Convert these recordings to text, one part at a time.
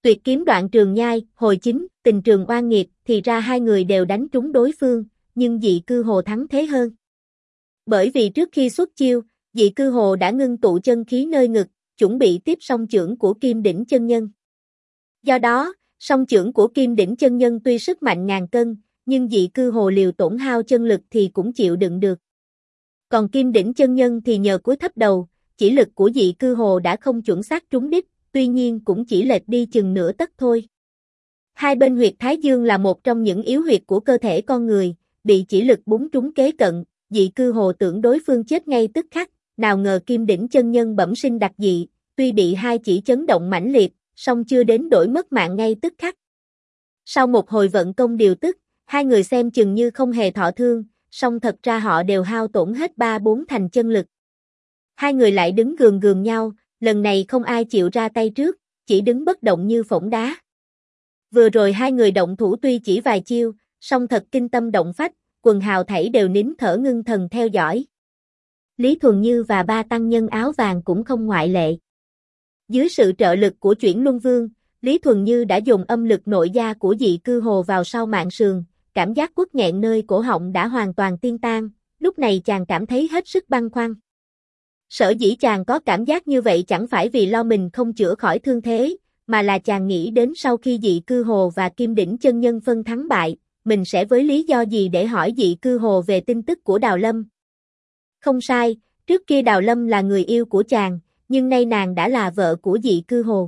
Tuyệt kiếm đoạn trường nhai, hồi chính, tình trường oan nghiệt, thì ra hai người đều đánh trúng đối phương, nhưng Dị Cư Hồ thắng thế hơn. Bởi vì trước khi xuất chiêu, Dị Cư Hồ đã ngưng tụ chân khí nơi ngực, chuẩn bị tiếp song chưởng của Kim Đỉnh chân nhân. Do đó, song chưởng của Kim Đỉnh chân nhân tuy sức mạnh ngàn cân, nhưng Dị Cư Hồ liều tổn hao chân lực thì cũng chịu đựng được. Còn Kim Đỉnh chân nhân thì nhờ cúi thấp đầu, chỉ lực của Dị Cư Hồ đã không chuẩn xác trúng đích, tuy nhiên cũng chỉ lệch đi chừng nửa tấc thôi. Hai bên huyệt thái dương là một trong những yếu huyệt của cơ thể con người, bị chỉ lực búng trúng kế cận, Dị Cư Hồ tưởng đối phương chết ngay tức khắc, nào ngờ Kim Đỉnh chân nhân bẩm sinh đặc dị, tuy bị hai chỉ chấn động mãnh liệt, song chưa đến đổi mất mạng ngay tức khắc. Sau một hồi vận công điều tức, hai người xem chừng như không hề thọ thương, song thật ra họ đều hao tổn hết 3/4 thành chân lực. Hai người lại đứng gườm gườm nhau, lần này không ai chịu ra tay trước, chỉ đứng bất động như phỗng đá. Vừa rồi hai người động thủ tuy chỉ vài chiêu, song thật kinh tâm động phách, quần hào thảy đều nín thở ngưng thần theo dõi. Lý Thuần Như và ba tăng nhân áo vàng cũng không ngoại lệ. Dưới sự trợ lực của Chuyển Luân Vương, Lý Thuần Như đã dùng âm lực nội gia của Dị Cư Hồ vào sau mạn sườn, cảm giác quất nghẹn nơi cổ họng đã hoàn toàn tiêu tan, lúc này chàng cảm thấy hết sức băn khoăn. Sở dĩ chàng có cảm giác như vậy chẳng phải vì lo mình không chữa khỏi thương thế, mà là chàng nghĩ đến sau khi Dị Cư Hồ và Kim Đỉnh chân nhân phân thắng bại, mình sẽ với lý do gì để hỏi Dị Cư Hồ về tin tức của Đào Lâm. Không sai, trước kia Đào Lâm là người yêu của chàng, nhưng nay nàng đã là vợ của Dị Cư Hồ.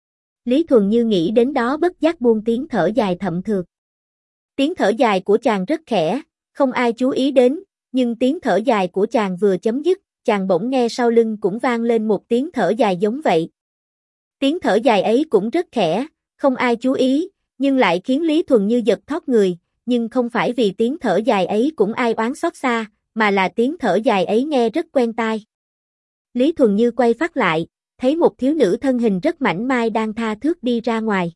Lý Thuần Như nghĩ đến đó bất giác buông tiếng thở dài thậm thượt. Tiếng thở dài của chàng rất khẽ, không ai chú ý đến, nhưng tiếng thở dài của chàng vừa chấm dứt, chàng bỗng nghe sau lưng cũng vang lên một tiếng thở dài giống vậy. Tiếng thở dài ấy cũng rất khẽ, không ai chú ý, nhưng lại khiến Lý Thuần Như giật thót người, nhưng không phải vì tiếng thở dài ấy cũng ai oán xót xa, mà là tiếng thở dài ấy nghe rất quen tai. Lý Thuần Như quay phát lại, thấy một thiếu nữ thân hình rất mảnh mai đang tha thướt đi ra ngoài.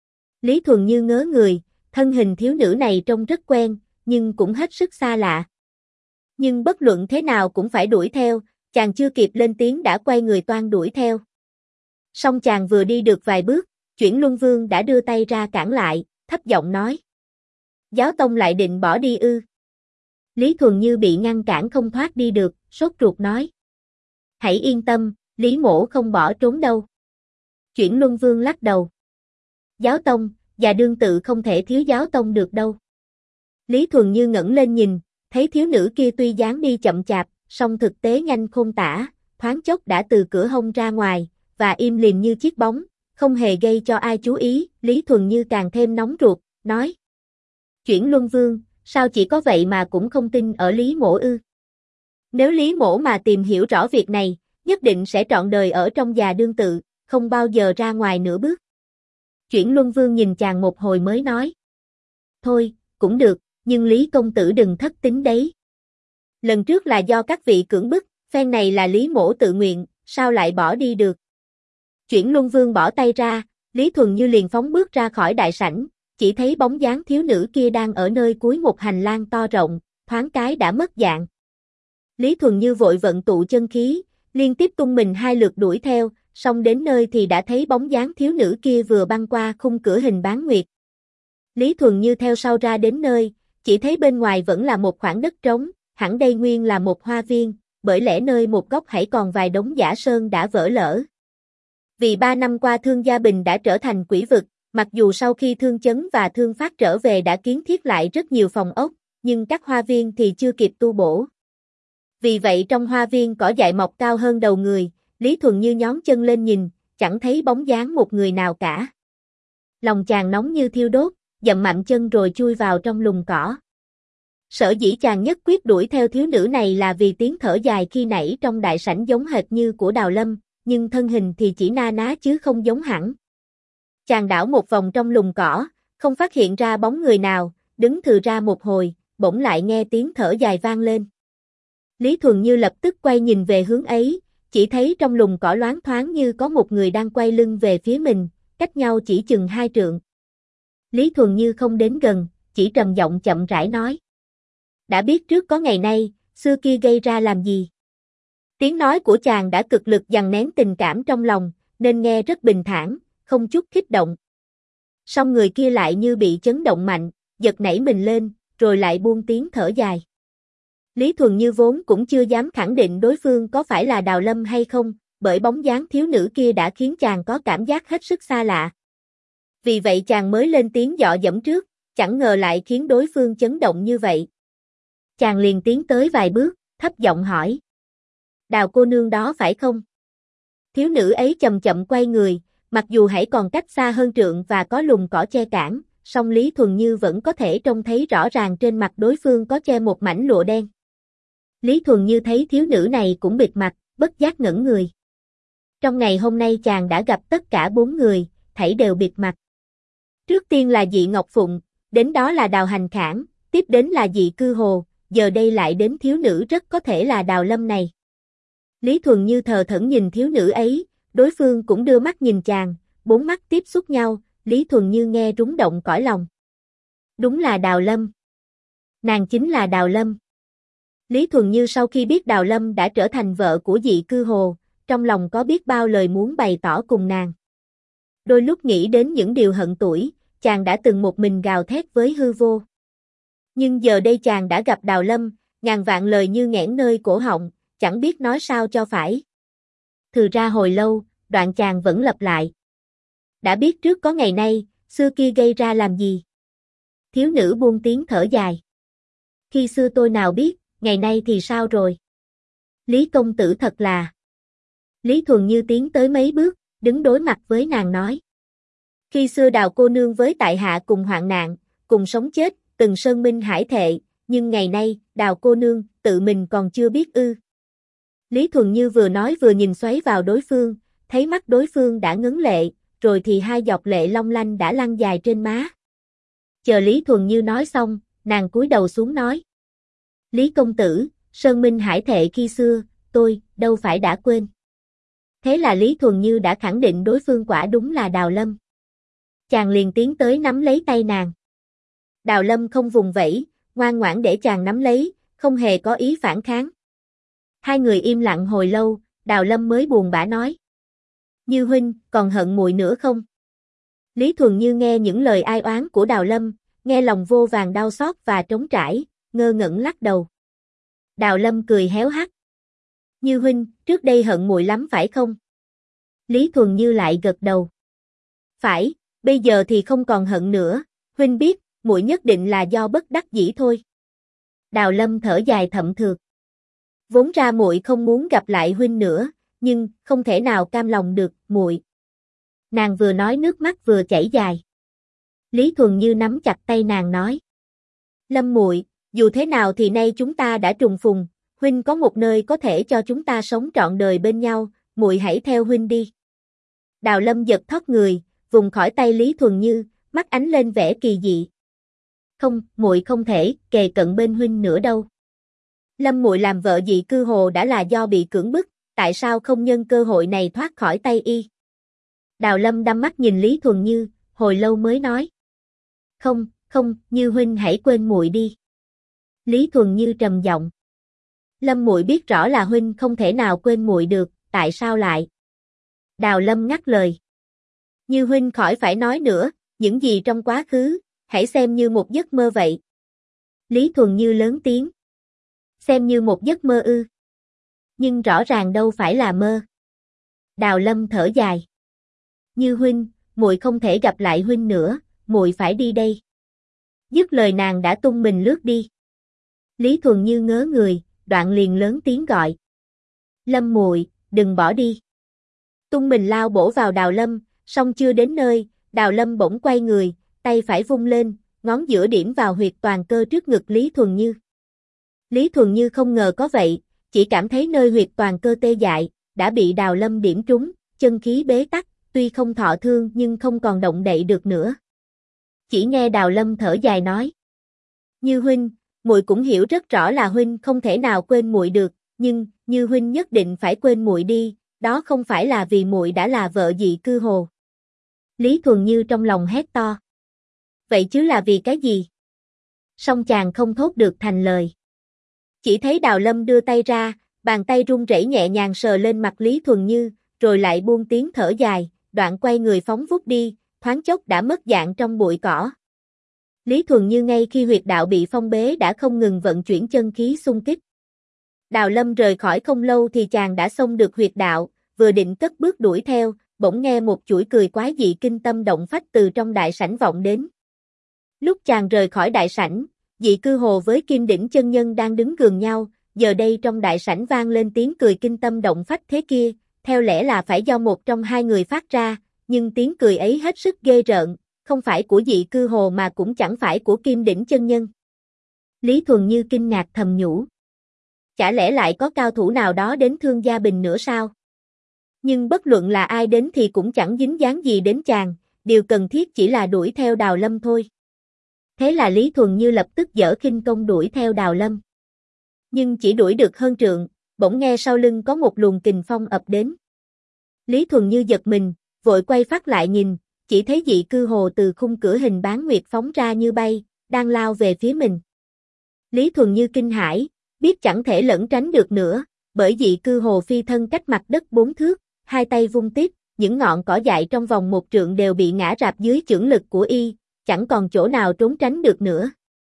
Lý Thuần Như ngớ người, thân hình thiếu nữ này trông rất quen, nhưng cũng hết sức xa lạ. Nhưng bất luận thế nào cũng phải đuổi theo, chàng chưa kịp lên tiếng đã quay người toan đuổi theo. Song chàng vừa đi được vài bước, Chuyển Luân Vương đã đưa tay ra cản lại, thấp giọng nói. Giáo tông lại định bỏ đi ư? Lý Thuần Như bị ngăn cản không thoát đi được, sốt ruột nói. Hãy yên tâm, Lý mỗ không bỏ trốn đâu. Chuyển Luân Vương lắc đầu. Giáo tông, và đương tự không thể thiếu giáo tông được đâu. Lý Thuần Như ngẩng lên nhìn, thấy thiếu nữ kia tuy dáng đi chậm chạp, song thực tế nhanh khôn tả, thoáng chốc đã từ cửa hông ra ngoài, và im lìm như chiếc bóng, không hề gây cho ai chú ý. Lý Thuần Như càng thêm nóng ruột, nói. Chuyển Luân Vương, sao chỉ có vậy mà cũng không tin ở Lý mỗ ư? Nếu Lý mỗ mà tìm hiểu rõ việc này, nhất định sẽ trọn đời ở trong già đương tự, không bao giờ ra ngoài nửa bước. Chuyển Luân Vương nhìn chàng một hồi mới nói. Thôi, cũng được, nhưng Lý công tử đừng thất tính đấy. Lần trước là do các vị cưỡng bức, phen này là Lý mỗ tự nguyện, sao lại bỏ đi được? Chuyển Luân Vương bỏ tay ra, Lý Thuần Như liền phóng bước ra khỏi đại sảnh, chỉ thấy bóng dáng thiếu nữ kia đang ở nơi cuối một hành lang to rộng, thoáng cái đã mất dạng. Lý Thuần Như vội vận tụ chân khí, liên tiếp tung mình 2 lượt đuổi theo, song đến nơi thì đã thấy bóng dáng thiếu nữ kia vừa băng qua khung cửa hình bán nguyệt. Lý Thuần Như theo sau ra đến nơi, chỉ thấy bên ngoài vẫn là một khoảng đất trống, hẳn đây nguyên là một hoa viên, bởi lẽ nơi một góc hãy còn vài đống giả sơn đã vỡ lở. Vì 3 năm qua Thương Gia Bình đã trở thành quỷ vực, mặc dù sau khi Thương Chấn và Thương Phát trở về đã kiến thiết lại rất nhiều phòng ốc, nhưng các hoa viên thì chưa kịp tu bổ. Vì vậy trong hoa viên cỏ dại mọc cao hơn đầu người, Lý Thuần Như nhón chân lên nhìn, chẳng thấy bóng dáng một người nào cả. Lòng chàng nóng như thiêu đốt, dậm mạnh chân rồi chui vào trong lùm cỏ. Sở dĩ chàng nhất quyết đuổi theo thiếu nữ này là vì tiếng thở dài khi nãy trong đại sảnh giống hệt như của Đào Lâm, nhưng thân hình thì chỉ na ná chứ không giống hẳn. Chàng đảo một vòng trong lùm cỏ, không phát hiện ra bóng người nào, đứng thừ ra một hồi, bỗng lại nghe tiếng thở dài vang lên. Lý Thuần Như lập tức quay nhìn về hướng ấy, chỉ thấy trong lùm cỏ loáng thoáng như có một người đang quay lưng về phía mình, cách nhau chỉ chừng 2 trượng. Lý Thuần Như không đến gần, chỉ trầm giọng chậm rãi nói. Đã biết trước có ngày nay, xưa kia gây ra làm gì? Tiếng nói của chàng đã cực lực dằn nén tình cảm trong lòng, nên nghe rất bình thản, không chút kích động. Song người kia lại như bị chấn động mạnh, giật nảy mình lên, rồi lại buông tiếng thở dài. Lý Thuần Như vốn cũng chưa dám khẳng định đối phương có phải là Đào Lâm hay không, bởi bóng dáng thiếu nữ kia đã khiến chàng có cảm giác hết sức xa lạ. Vì vậy chàng mới lên tiếng dọ dẫm trước, chẳng ngờ lại khiến đối phương chấn động như vậy. Chàng liền tiến tới vài bước, thấp giọng hỏi. Đào cô nương đó phải không? Thiếu nữ ấy chậm chậm quay người, mặc dù hãy còn cách xa hơn trượng và có lùm cỏ che cản, song Lý Thuần Như vẫn có thể trông thấy rõ ràng trên mặt đối phương có che một mảnh lụa đen. Lý Thuần Như thấy thiếu nữ này cũng bịt mặt, bất giác ngẩn người. Trong ngày hôm nay chàng đã gặp tất cả 4 người, thảy đều bịt mặt. Trước tiên là Dị Ngọc Phụng, đến đó là Đào Hành Khảng, tiếp đến là Dị Cư Hồ, giờ đây lại đến thiếu nữ rất có thể là Đào Lâm này. Lý Thuần Như thờ thẫn nhìn thiếu nữ ấy, đối phương cũng đưa mắt nhìn chàng, 4 mắt tiếp xúc nhau, Lý Thuần Như nghe rúng động cõi lòng. Đúng là Đào Lâm. Nàng chính là Đào Lâm. Lý Thuần Như sau khi biết Đào Lâm đã trở thành vợ của Dị Cư Hồ, trong lòng có biết bao lời muốn bày tỏ cùng nàng. Đôi lúc nghĩ đến những điều hận tuổi, chàng đã từng một mình gào thét với hư vô. Nhưng giờ đây chàng đã gặp Đào Lâm, ngàn vạn lời như nghẽn nơi cổ họng, chẳng biết nói sao cho phải. Thừ ra hồi lâu, đoạn chàng vẫn lặp lại. Đã biết trước có ngày nay, xưa kia gây ra làm gì? Thiếu nữ buông tiếng thở dài. Khi xưa tôi nào biết, ngày nay thì sao rồi? Lý công tử thật là... Lý Thuần Như tiến tới mấy bước, đứng đối mặt với nàng nói. Khi xưa Đào cô nương với tại hạ cùng hoạn nạn, cùng sống chết, từng sơn minh hải thệ, nhưng ngày nay, Đào cô nương, tự mình còn chưa biết ư. Lý Thuần Như vừa nói vừa nhìn xoáy vào đối phương, thấy mắt đối phương đã ngấn lệ, rồi thì 2 giọt lệ long lanh đã lăn dài trên má. Chờ Lý Thuần Như nói xong, nàng cúi đầu xuống nói. Lý công tử, sơn minh hải thệ khi xưa, tôi, đâu phải đã quên. Thế là Lý Thuần Như đã khẳng định đối phương quả đúng là Đào Lâm. Chàng liền tiến tới nắm lấy tay nàng. Đào Lâm không vùng vẫy, ngoan ngoãn để chàng nắm lấy, không hề có ý phản kháng. Hai người im lặng hồi lâu, Đào Lâm mới buồn bã nói. Như huynh, còn hận muội nữa không? Lý Thuần Như nghe những lời ai oán của Đào Lâm, nghe lòng vô vàn đau xót và trống trải, ngơ ngẩn lắc đầu. Đào Lâm cười héo hắt. Như huynh, trước đây hận muội lắm phải không? Lý Thuần Như lại gật đầu. Phải, bây giờ thì không còn hận nữa, huynh biết, muội nhất định là do bất đắc dĩ thôi. Đào Lâm thở dài thậm thượt. Vốn ra muội không muốn gặp lại huynh nữa, nhưng không thể nào cam lòng được, muội. Nàng vừa nói nước mắt vừa chảy dài. Lý Thuần Như nắm chặt tay nàng nói. Lâm muội, dù thế nào thì nay chúng ta đã trùng phùng, huynh có một nơi có thể cho chúng ta sống trọn đời bên nhau, muội hãy theo huynh đi. Đào Lâm giật thót người, vùng khỏi tay Lý Thuần Như, mắt ánh lên vẻ kỳ dị. Không, muội không thể kề cận bên huynh nữa đâu. Lâm muội làm vợ Dị Cư Hồ đã là do bị cưỡng bức, tại sao không nhân cơ hội này thoát khỏi tay y? Đào Lâm đăm mắt nhìn Lý Thuần Như, hồi lâu mới nói. Không, không, Như huynh hãy quên muội đi. Lý Thuần Như trầm giọng. Lâm muội biết rõ là huynh không thể nào quên muội được, tại sao lại? Đào Lâm ngắt lời. Như huynh khỏi phải nói nữa, những gì trong quá khứ, hãy xem như một giấc mơ vậy. Lý Thuần Như lớn tiếng. Xem như một giấc mơ ư? Nhưng rõ ràng đâu phải là mơ. Đào Lâm thở dài. Như huynh, muội không thể gặp lại huynh nữa, muội phải đi đây. Dứt lời nàng đã tung mình lướt đi. Lý Thuần Như ngớ người, đoạn liền lớn tiếng gọi. Lâm muội, đừng bỏ đi. Tung mình lao bổ vào Đào Lâm, song chưa đến nơi, Đào Lâm bỗng quay người, tay phải vung lên, ngón giữa điểm vào huyệt toàn cơ trước ngực Lý Thuần Như. Lý Thuần Như không ngờ có vậy, chỉ cảm thấy nơi huyệt toàn cơ tê dại, đã bị Đào Lâm điểm trúng, chân khí bế tắc, tuy không thọ thương nhưng không còn động đậy được nữa. Chỉ nghe Đào Lâm thở dài nói. Như huynh, muội cũng hiểu rất rõ là huynh không thể nào quên muội được, nhưng Như huynh nhất định phải quên muội đi, đó không phải là vì muội đã là vợ Dị Cư Hồ. Lý Thuần Như trong lòng hét to. Vậy chứ là vì cái gì? Song chàng không thốt được thành lời. Chỉ thấy Đào Lâm đưa tay ra, bàn tay run rẩy nhẹ nhàng sờ lên mặt Lý Thuần Như, rồi lại buông tiếng thở dài, đoạn quay người phóng vút đi, thoáng chốc đã mất dạng trong bụi cỏ. Lý Thuần Như ngay khi huyệt đạo bị phong bế đã không ngừng vận chuyển chân khí xung kích. Đào Lâm rời khỏi không lâu thì chàng đã xông được huyệt đạo, vừa định cất bước đuổi theo, bỗng nghe một chuỗi cười quái dị kinh tâm động phách từ trong đại sảnh vọng đến. Lúc chàng rời khỏi đại sảnh, Dị Cư Hồ với Kim Đỉnh chân nhân đang đứng gần nhau, giờ đây trong đại sảnh vang lên tiếng cười kinh tâm động phách thế kia, theo lẽ là phải do một trong hai người phát ra, nhưng tiếng cười ấy hết sức ghê rợn, không phải của Dị Cư Hồ mà cũng chẳng phải của Kim Đỉnh chân nhân. Lý Thuần Như kinh ngạc thầm nhủ. Chả lẽ lại có cao thủ nào đó đến Thương Gia Bình nữa sao? Nhưng bất luận là ai đến thì cũng chẳng dính dáng gì đến chàng, điều cần thiết chỉ là đuổi theo Đào Lâm thôi. Thế là Lý Thuần Như lập tức giở khinh công đuổi theo Đào Lâm. Nhưng chỉ đuổi được hơn trượng, bỗng nghe sau lưng có một luồng kình phong ập đến. Lý Thuần Như giật mình, vội quay phát lại nhìn, chỉ thấy Dị Cư Hồ từ khung cửa hình bán nguyệt phóng ra như bay, đang lao về phía mình. Lý Thuần Như kinh hãi, biết chẳng thể lẩn tránh được nữa, bởi Dị Cư Hồ phi thân cách mặt đất 4 thước, hai tay vung tiếp, những ngọn cỏ dại trong vòng 1 trượng đều bị ngã rạp dưới chưởng lực của y, chẳng còn chỗ nào trốn tránh được nữa.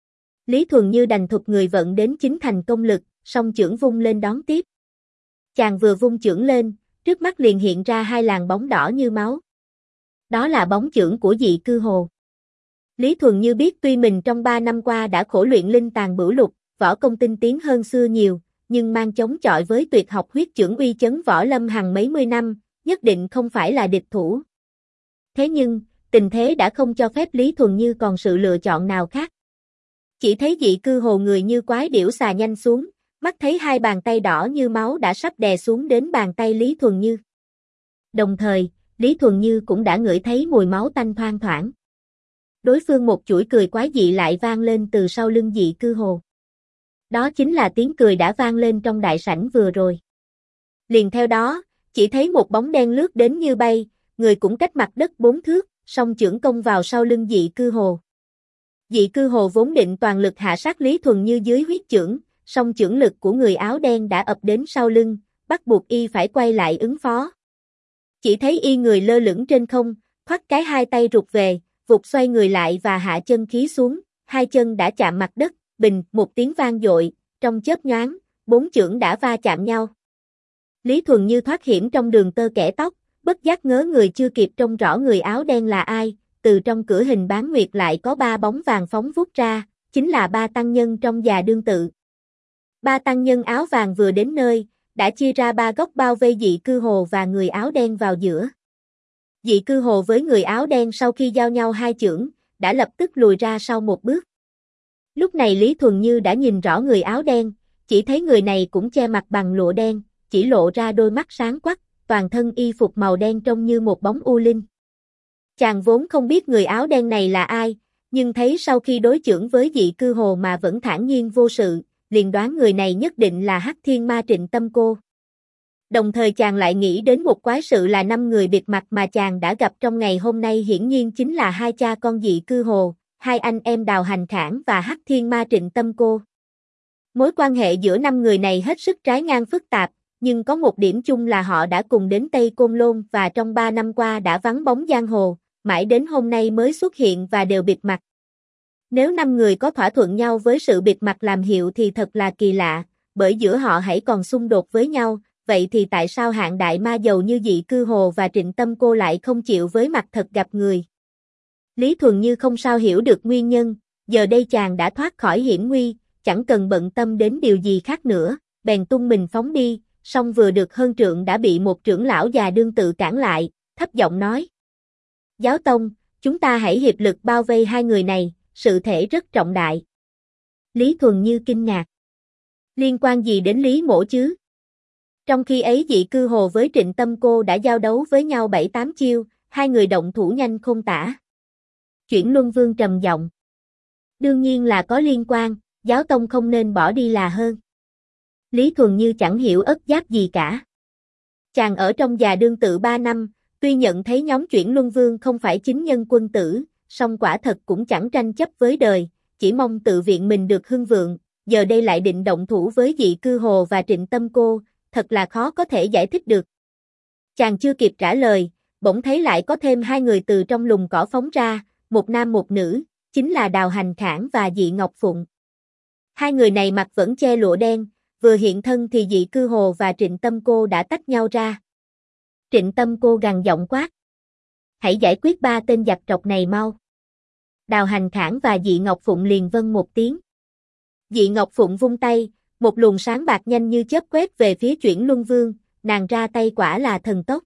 Lý Thuần Như đành thụt người vận đến chính thành công lực, song chưởng vung lên đón tiếp. Chàng vừa vung chưởng lên, trước mắt liền hiện ra hai làn bóng đỏ như máu. Đó là bóng chưởng của Dị Cư Hồ. Lý Thuần Như biết tuy mình trong 3 năm qua đã khổ luyện linh tàng bửu lục, võ công tinh tiến hơn xưa nhiều, nhưng mang chống chọi với tuyệt học huyết chưởng uy chấn võ lâm hàng mấy mươi năm, nhất định không phải là địch thủ. Thế nhưng, tình thế đã không cho phép Lý Thuần Như còn sự lựa chọn nào khác. Chỉ thấy Dị Cư Hồ người như quái điểu xà nhanh xuống, mắt thấy hai bàn tay đỏ như máu đã sắp đè xuống đến bàn tay Lý Thuần Như. Đồng thời, Lý Thuần Như cũng đã ngửi thấy mùi máu tanh thoang thoảng. Đối phương một chuỗi cười quái dị lại vang lên từ sau lưng Dị Cư Hồ. Đó chính là tiếng cười đã vang lên trong đại sảnh vừa rồi. Liền theo đó, chỉ thấy một bóng đen lướt đến như bay, người cũng cách mặt đất 4 thước, song chưởng công vào sau lưng Dị Cư Hồ. Dị Cư Hồ vốn định toàn lực hạ sát Lý Thuần Như dưới huyết chưởng, song chưởng lực của người áo đen đã ập đến sau lưng, bắt buộc y phải quay lại ứng phó. Chỉ thấy y người lơ lửng trên không, khoắt cái hai tay rụt về, vụt xoay người lại và hạ chân khí xuống, hai chân đã chạm mặt đất, bình, một tiếng vang dội, trong chớp nhoáng, 4 chưởng đã va chạm nhau. Lý Thuần Như thoát hiểm trong đường tơ kẽ tóc, bất giác ngớ người chưa kịp trông rõ người áo đen là ai, từ trong cửa hình bán nguyệt lại có 3 bóng vàng phóng vút ra, chính là 3 tăng nhân trong già đương tự. 3 tăng nhân áo vàng vừa đến nơi, đã chia ra 3 góc bao vây Dị Cư Hồ và người áo đen vào giữa. Dị Cư Hồ với người áo đen sau khi giao nhau hai chưởng, đã lập tức lùi ra sau một bước. Lúc này Lý Thuần Như đã nhìn rõ người áo đen, chỉ thấy người này cũng che mặt bằng lụa đen, chỉ lộ ra đôi mắt sáng quắc, toàn thân y phục màu đen trông như một bóng u linh. Chàng vốn không biết người áo đen này là ai, nhưng thấy sau khi đối chưởng với Dị Cư Hồ mà vẫn thản nhiên vô sự, liền đoán người này nhất định là Hắc Thiên Ma Trịnh Tâm Cô. Đồng thời chàng lại nghĩ đến một quái sự là 5 người bịt mặt mà chàng đã gặp trong ngày hôm nay hiển nhiên chính là hai cha con Dị Cư Hồ, hai anh em Đào Hành Khảng và Hắc Thiên Ma Trịnh Tâm Cô. Mối quan hệ giữa 5 người này hết sức trái ngang phức tạp, nhưng có một điểm chung là họ đã cùng đến Tây Côn Lôn và trong 3 năm qua đã vắng bóng giang hồ, mãi đến hôm nay mới xuất hiện và đều bịt mặt. Nếu 5 người có thỏa thuận nhau với sự bịt mặt làm hiệu thì thật là kỳ lạ, bởi giữa họ hãy còn xung đột với nhau, vậy thì tại sao hạng đại ma giàu như Dị Cư Hồ và Trịnh Tâm Cô lại không chịu với mặt thật gặp người? Lý Thuần Như không sao hiểu được nguyên nhân, giờ đây chàng đã thoát khỏi hiểm nguy, chẳng cần bận tâm đến điều gì khác nữa, bèn tung mình phóng đi, song vừa được hơn trượng đã bị một trưởng lão già đương tự cản lại, thấp giọng nói. Giáo tông, chúng ta hãy hiệp lực bao vây hai người này, sự thể rất trọng đại. Lý Thuần Như kinh ngạc. Liên quan gì đến Lý Mỗ chứ? Trong khi ấy Dị Cư Hồ với Trịnh Tâm Cô đã giao đấu với nhau 7-8 chiêu, hai người động thủ nhanh khôn tả. Chuyển Luân Vương trầm giọng. Đương nhiên là có liên quan, giáo tông không nên bỏ đi là hơn. Lý Thuần Như chẳng hiểu ất giáp gì cả. Chàng ở trong già đương tự 3 năm, tuy nhận thấy nhóm Chuyển Luân Vương không phải chính nhân quân tử, song quả thật cũng chẳng tranh chấp với đời, chỉ mong tự viện mình được hưng vượng, giờ đây lại định động thủ với Dị Cư Hồ và Trịnh Tâm Cô, thật là khó có thể giải thích được. Chàng chưa kịp trả lời, bỗng thấy lại có thêm hai người từ trong lùm cỏ phóng ra, một nam một nữ, chính là Đào Hành Khảng và Dị Ngọc Phụng. Hai người này mặc vẫn che lụa đen, vừa hiện thân thì Dị Cư Hồ và Trịnh Tâm Cô đã tách nhau ra. Trịnh Tâm Cô gằn giọng quát: "Hãy giải quyết ba tên giặc trọc này mau." Đào Hành Khảng và Dị Ngọc Phụng liền vâng một tiếng. Dị Ngọc Phụng vung tay, một luồng sáng bạc nhanh như chớp quét về phía Chuyển Luân Vương, nàng ra tay quả là thần tốc.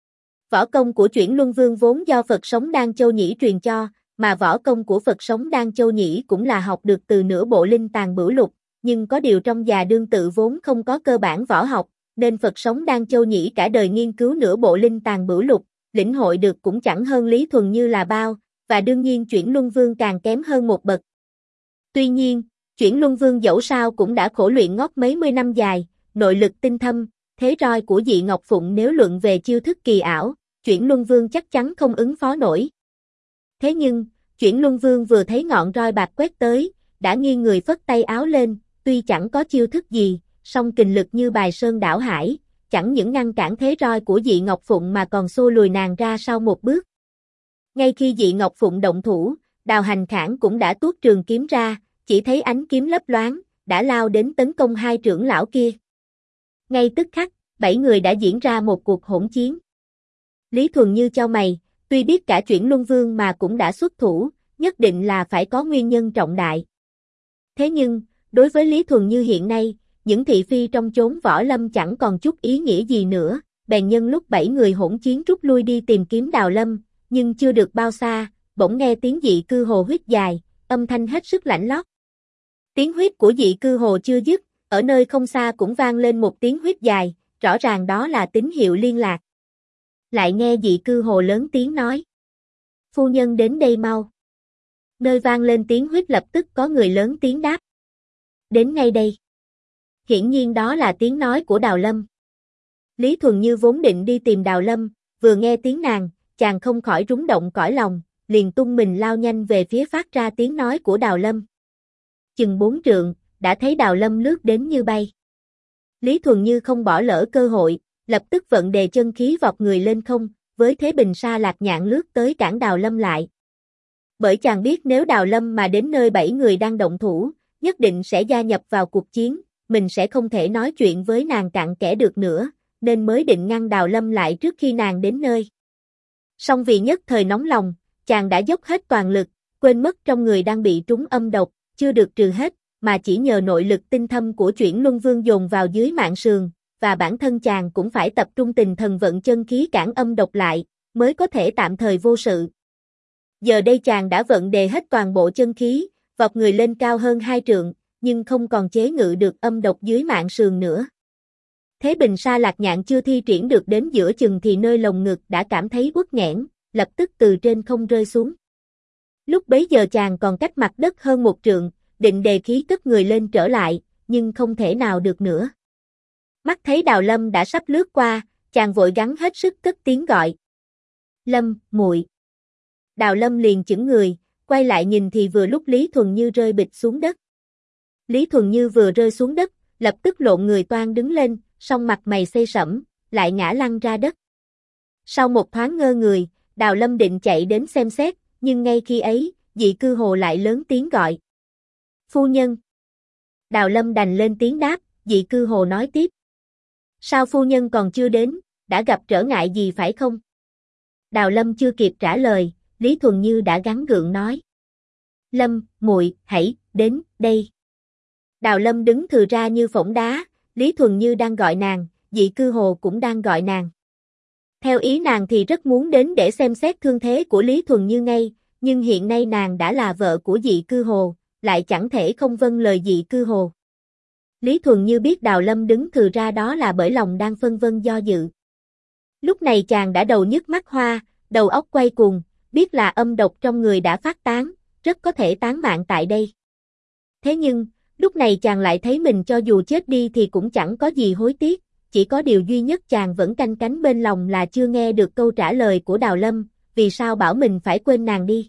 Võ công của Chuyển Luân Vương vốn do Phật Sống Đan Châu Nhĩ truyền cho, mà võ công của Phật Sống Đan Châu Nhĩ cũng là học được từ nửa bộ Linh Tàng Bửu Lục, nhưng có điều trong già đương tự vốn không có cơ bản võ học, nên Phật Sống Đan Châu Nhĩ cả đời nghiên cứu nửa bộ Linh Tàng Bửu Lục, lĩnh hội được cũng chẳng hơn Lý Thuần Như là bao, và đương nhiên Chuyển Luân Vương càng kém hơn một bậc. Tuy nhiên, Chuyển Luân Vương dẫu sao cũng đã khổ luyện ngót mấy mươi năm dài, nội lực tinh thâm, thế roi của Dị Ngọc Phụng nếu luận về chiêu thức kỳ ảo, Chuyển Luân Vương chắc chắn không ứng phó nổi. Thế nhưng, Chuyển Luân Vương vừa thấy ngọn roi bạc quét tới, đã nghiêng người phất tay áo lên, tuy chẳng có chiêu thức gì, song kình lực như bài sơn đảo hải, chẳng những ngăn cản thế roi của Dị Ngọc Phụng mà còn xô lùi nàng ra sau một bước. Ngay khi Dị Ngọc Phụng động thủ, Đào Hành Khảng cũng đã tuốt trường kiếm ra, chỉ thấy ánh kiếm lấp loáng, đã lao đến tấn công hai trưởng lão kia. Ngay tức khắc, 7 người đã diễn ra một cuộc hỗn chiến. Lý Thuần Như chau mày, tuy biết cả Chuyển Luân Vương mà cũng đã xuất thủ, nhất định là phải có nguyên nhân trọng đại. Thế nhưng, đối với Lý Thuần Như hiện nay, những thị phi trong chốn võ lâm chẳng còn chút ý nghĩa gì nữa, bèn nhân lúc 7 người hỗn chiến rút lui đi tìm kiếm Đào Lâm, nhưng chưa được bao xa, bỗng nghe tiếng Dị Cư Hồ huýt dài, âm thanh hết sức lạnh lót. Tiếng huýt của Dị Cư Hồ chưa dứt, ở nơi không xa cũng vang lên một tiếng huýt dài, rõ ràng đó là tín hiệu liên lạc. Lại nghe Dị Cư Hồ lớn tiếng nói: "Phu nhân đến đây mau." Nơi vang lên tiếng huýt lập tức có người lớn tiếng đáp: "Đến ngay đây." Hiển nhiên đó là tiếng nói của Đào Lâm. Lý Thuần Như vốn định đi tìm Đào Lâm, vừa nghe tiếng nàng, chàng không khỏi rúng động cõi lòng, liền tung mình lao nhanh về phía phát ra tiếng nói của Đào Lâm. Chừng 4 trượng, đã thấy Đào Lâm lướt đến như bay. Lý Thuần Như không bỏ lỡ cơ hội, lập tức vận đề chân khí vọt người lên không, với thế bình sa lạc nhạn lướt tới cản Đào Lâm lại. Bởi chàng biết nếu Đào Lâm mà đến nơi 7 người đang động thủ, nhất định sẽ gia nhập vào cuộc chiến, mình sẽ không thể nói chuyện với nàng cặn kẽ được nữa, nên mới định ngăn Đào Lâm lại trước khi nàng đến nơi. Song vì nhất thời nóng lòng, chàng đã dốc hết toàn lực, quên mất trong người đang bị trúng âm độc, chưa được trừ hết, mà chỉ nhờ nội lực tinh thâm của Chuyển Luân Vương dồn vào dưới mạn sườn, và bản thân chàng cũng phải tập trung tinh thần vận chân khí cản âm độc lại, mới có thể tạm thời vô sự. Giờ đây chàng đã vận đề hết toàn bộ chân khí, vọt người lên cao hơn 2 trượng, nhưng không còn chế ngự được âm độc dưới mạn sườn nữa. Thế bình sa lạc nhạn chưa thi triển được đến giữa chừng thì nơi lồng ngực đã cảm thấy uất nghẽn, lập tức từ trên không rơi xuống. Lúc bấy giờ chàng còn cách mặt đất hơn 1 trượng, định đề khí cất người lên trở lại, nhưng không thể nào được nữa. Mắt thấy Đào Lâm đã sắp lướt qua, chàng vội gắng hết sức cất tiếng gọi: "Lâm, muội." Đào Lâm liền chững người, quay lại nhìn thì vừa lúc Lý Thuần Như rơi bịch xuống đất. Lý Thuần Như vừa rơi xuống đất, lập tức lộn người toang đứng lên, song mặt mày xê sẫm, lại ngã lăn ra đất. Sau một thoáng ngơ người, Đào Lâm định chạy đến xem xét, nhưng ngay khi ấy, Dị Cư Hồ lại lớn tiếng gọi: "Phu nhân." Đào Lâm đành lên tiếng đáp, Dị Cư Hồ nói tiếp: "Sao phu nhân còn chưa đến, đã gặp trở ngại gì phải không?" Đào Lâm chưa kịp trả lời, Lý Thuần Như đã gắng gượng nói: "Lâm, muội, hãy đến đây." Đào Lâm đứng thừ ra như phỗng đá, Lý Thuần Như đang gọi nàng, Dị Cư Hồ cũng đang gọi nàng. Theo ý nàng thì rất muốn đến để xem xét thương thế của Lý Thuần Như ngay, nhưng hiện nay nàng đã là vợ của Dị Cư Hồ, lại chẳng thể không vâng lời Dị Cư Hồ. Lý Thuần Như biết Đào Lâm đứng thừ ra đó là bởi lòng đang phân vân do dự. Lúc này chàng đã đầu nhức mắt hoa, đầu óc quay cuồng, biết là âm độc trong người đã phát tán, rất có thể tán mạng tại đây. Thế nhưng, lúc này chàng lại thấy mình cho dù chết đi thì cũng chẳng có gì hối tiếc, chỉ có điều duy nhất chàng vẫn canh cánh bên lòng là chưa nghe được câu trả lời của Đào Lâm, vì sao bảo mình phải quên nàng đi.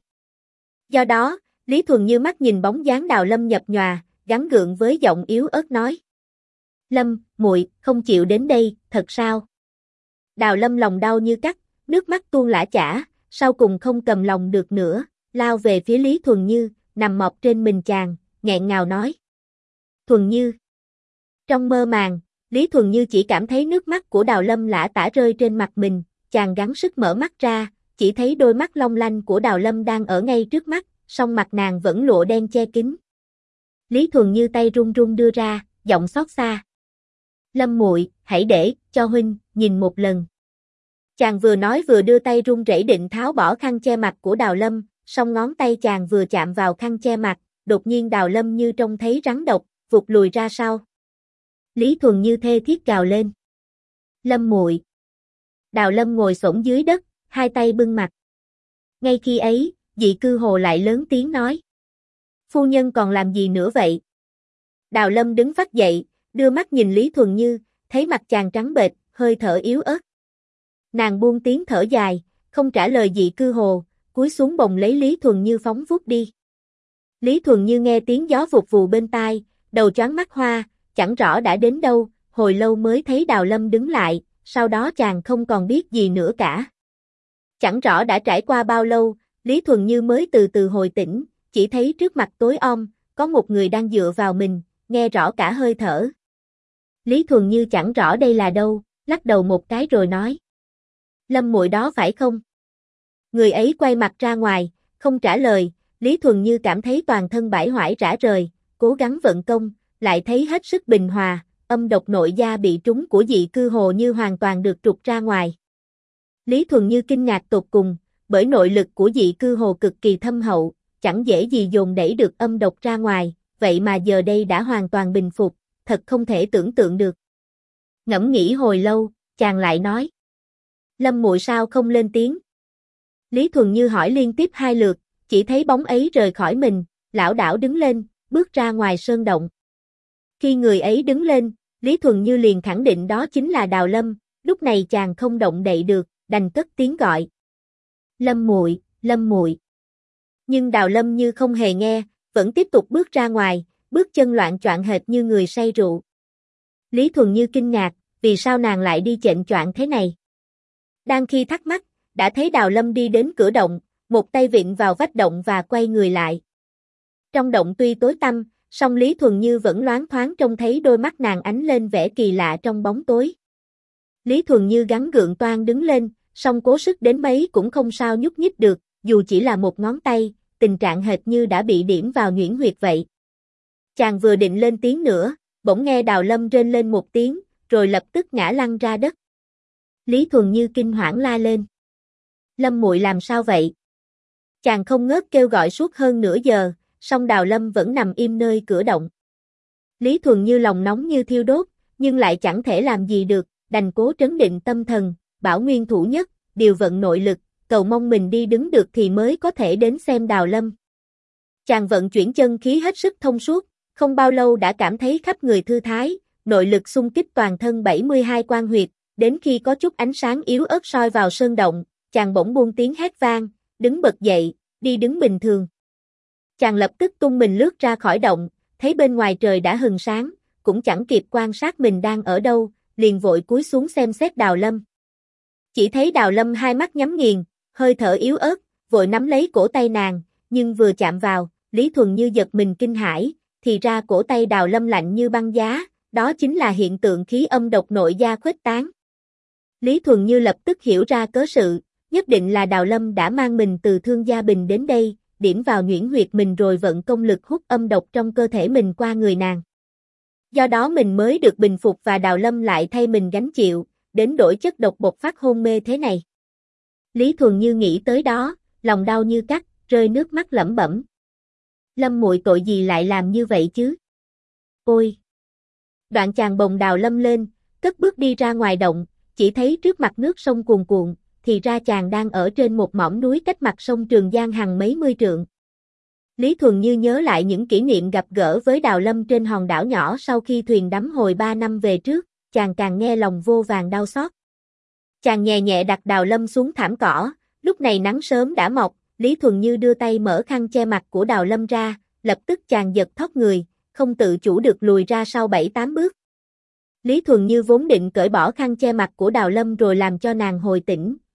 Do đó, Lý Thuần Như mắt nhìn bóng dáng Đào Lâm nhập nhòa, gắng gượng với giọng yếu ớt nói: "Lâm, muội không chịu đến đây, thật sao?" Đào Lâm lòng đau như cắt, nước mắt tuôn lã chả, sau cùng không cầm lòng được nữa, lao về phía Lý Thuần Như, nằm mọp trên mình chàng, nghẹn ngào nói. Thuần Như. Trong mơ màng, Lý Thuần Như chỉ cảm thấy nước mắt của Đào Lâm lã tả rơi trên mặt mình, chàng gắng sức mở mắt ra, chỉ thấy đôi mắt long lanh của Đào Lâm đang ở ngay trước mắt, song mặt nàng vẫn lụa đen che kín. Lý Thuần Như tay run run đưa ra, giọng xót xa. Lâm muội, hãy để cho huynh nhìn một lần. Chàng vừa nói vừa đưa tay run rẩy định tháo bỏ khăn che mặt của Đào Lâm, song ngón tay chàng vừa chạm vào khăn che mặt, đột nhiên Đào Lâm như trông thấy rắn độc, vụt lùi ra sau. Lý Thuần Như thê thiết gào lên. Lâm muội. Đào Lâm ngồi xổm dưới đất, hai tay bưng mặt. Ngay khi ấy, Dị Cư Hồ lại lớn tiếng nói. Phu nhân còn làm gì nữa vậy? Đào Lâm đứng phắt dậy, đưa mắt nhìn Lý Thuần Như, thấy mặt chàng trắng bệch, hơi thở yếu ớt. Nàng buông tiếng thở dài, không trả lời Dị Cư Hồ, cúi xuống bồng lấy Lý Thuần Như phóng vút đi. Lý Thuần Như nghe tiếng gió vụt vù bên tai, đầu choáng mắt hoa, chẳng rõ đã đến đâu, hồi lâu mới thấy Đào Lâm đứng lại, sau đó chàng không còn biết gì nữa cả. Chẳng rõ đã trải qua bao lâu, Lý Thuần Như mới từ từ hồi tỉnh, chỉ thấy trước mặt tối om, có một người đang dựa vào mình, nghe rõ cả hơi thở. Lý Thuần Như chẳng rõ đây là đâu, lắc đầu một cái rồi nói. Lâm muội đó phải không? Người ấy quay mặt ra ngoài, không trả lời, Lý Thuần Như cảm thấy toàn thân bải hoải rã rời, cố gắng vận công, lại thấy hết sức bình hòa, âm độc nội gia bị trúng của Dị Cư Hồ như hoàn toàn được trục ra ngoài. Lý Thuần Như kinh ngạc tột cùng, bởi nội lực của Dị Cư Hồ cực kỳ thâm hậu, chẳng dễ gì dồn đẩy được âm độc ra ngoài, vậy mà giờ đây đã hoàn toàn bình phục, thật không thể tưởng tượng được. Ngẫm nghĩ hồi lâu, chàng lại nói. Lâm muội sao không lên tiếng? Lý Thuần Như hỏi liên tiếp hai lượt, chỉ thấy bóng ấy rời khỏi mình, lảo đảo đứng lên, bước ra ngoài sơn động. Khi người ấy đứng lên, Lý Thuần Như liền khẳng định đó chính là Đào Lâm, lúc này chàng không động đậy được, đành cất tiếng gọi. Lâm muội, Lâm muội. Nhưng Đào Lâm như không hề nghe, vẫn tiếp tục bước ra ngoài, bước chân loạn choạng hệt như người say rượu. Lý Thuần Như kinh ngạc, vì sao nàng lại đi chệnh choạng thế này? Đang khi thắc mắc, đã thấy Đào Lâm đi đến cửa động, một tay vịn vào vách động và quay người lại. Trong động tuy tối tăm, song Lý Thuần Như vẫn loáng thoáng trông thấy đôi mắt nàng ánh lên vẻ kỳ lạ trong bóng tối. Lý Thuần Như gắng gượng toan đứng lên, song cố sức đến mấy cũng không sao nhúc nhích được, dù chỉ là một ngón tay, tình trạng hệt như đã bị điểm vào nhuyễn huyệt vậy. Chàng vừa định lên tiếng nữa, bỗng nghe Đào Lâm rên lên một tiếng, rồi lập tức ngã lăn ra đất. Lý Thuần Như kinh hoảng la lên. Lâm muội làm sao vậy? Chàng không ngớt kêu gọi suốt hơn nửa giờ, song Đào Lâm vẫn nằm im nơi cửa động. Lý Thuần Như lòng nóng như thiêu đốt, nhưng lại chẳng thể làm gì được, đành cố trấn định tâm thần, bảo nguyên thủ nhất, điều vận nội lực, cầu mong mình đi đứng được thì mới có thể đến xem Đào Lâm. Chàng vận chuyển chân khí hết sức thông suốt, không bao lâu đã cảm thấy khắp người thư thái, nội lực xung kích toàn thân 72 quan huyệt, đến khi có chút ánh sáng yếu ớt soi vào sơn động, chàng bỗng buông tiếng hét vang, đứng bật dậy, đi đứng bình thường. Chàng lập tức tung mình lướt ra khỏi động, thấy bên ngoài trời đã hừng sáng, cũng chẳng kịp quan sát mình đang ở đâu, liền vội cúi xuống xem xét Đào Lâm. Chỉ thấy Đào Lâm hai mắt nhắm nghiền, hơi thở yếu ớt, vội nắm lấy cổ tay nàng, nhưng vừa chạm vào, Lý Thuần Như giật mình kinh hãi, thì ra cổ tay Đào Lâm lạnh như băng giá, đó chính là hiện tượng khí âm độc nội gia khuếch tán. Lý Thuần Như lập tức hiểu ra cớ sự, nhất định là Đào Lâm đã mang mình từ Thương Gia Bình đến đây, điểm vào nhuyễn huyệt mình rồi vận công lực hút âm độc trong cơ thể mình qua người nàng. Do đó mình mới được bình phục và Đào Lâm lại thay mình gánh chịu, đến đổi chất độc bộc phát hôn mê thế này. Lý Thuần Như nghĩ tới đó, lòng đau như cắt, rơi nước mắt lẩm bẩm. Lâm muội tội gì lại làm như vậy chứ? Ôi! Đoạn chàng bồng Đào Lâm lên, cất bước đi ra ngoài động, chỉ thấy trước mặt nước sông cuồn cuộn, thì ra chàng đang ở trên một mỏm núi cách mặt sông Trường Giang hàng mấy mươi trượng. Lý Thuần Như nhớ lại những kỷ niệm gặp gỡ với Đào Lâm trên hòn đảo nhỏ sau khi thuyền đắm hồi 3 năm về trước, chàng càng nghe lòng vô vàn đau xót. Chàng nhẹ nhẹ đặt Đào Lâm xuống thảm cỏ, lúc này nắng sớm đã mọc, Lý Thuần Như đưa tay mở khăn che mặt của Đào Lâm ra, lập tức chàng giật thót người, không tự chủ được lùi ra sau 7-8 bước. Lý Thuần Như vốn định cởi bỏ khăn che mặt của Đào Lâm rồi làm cho nàng hồi tỉnh,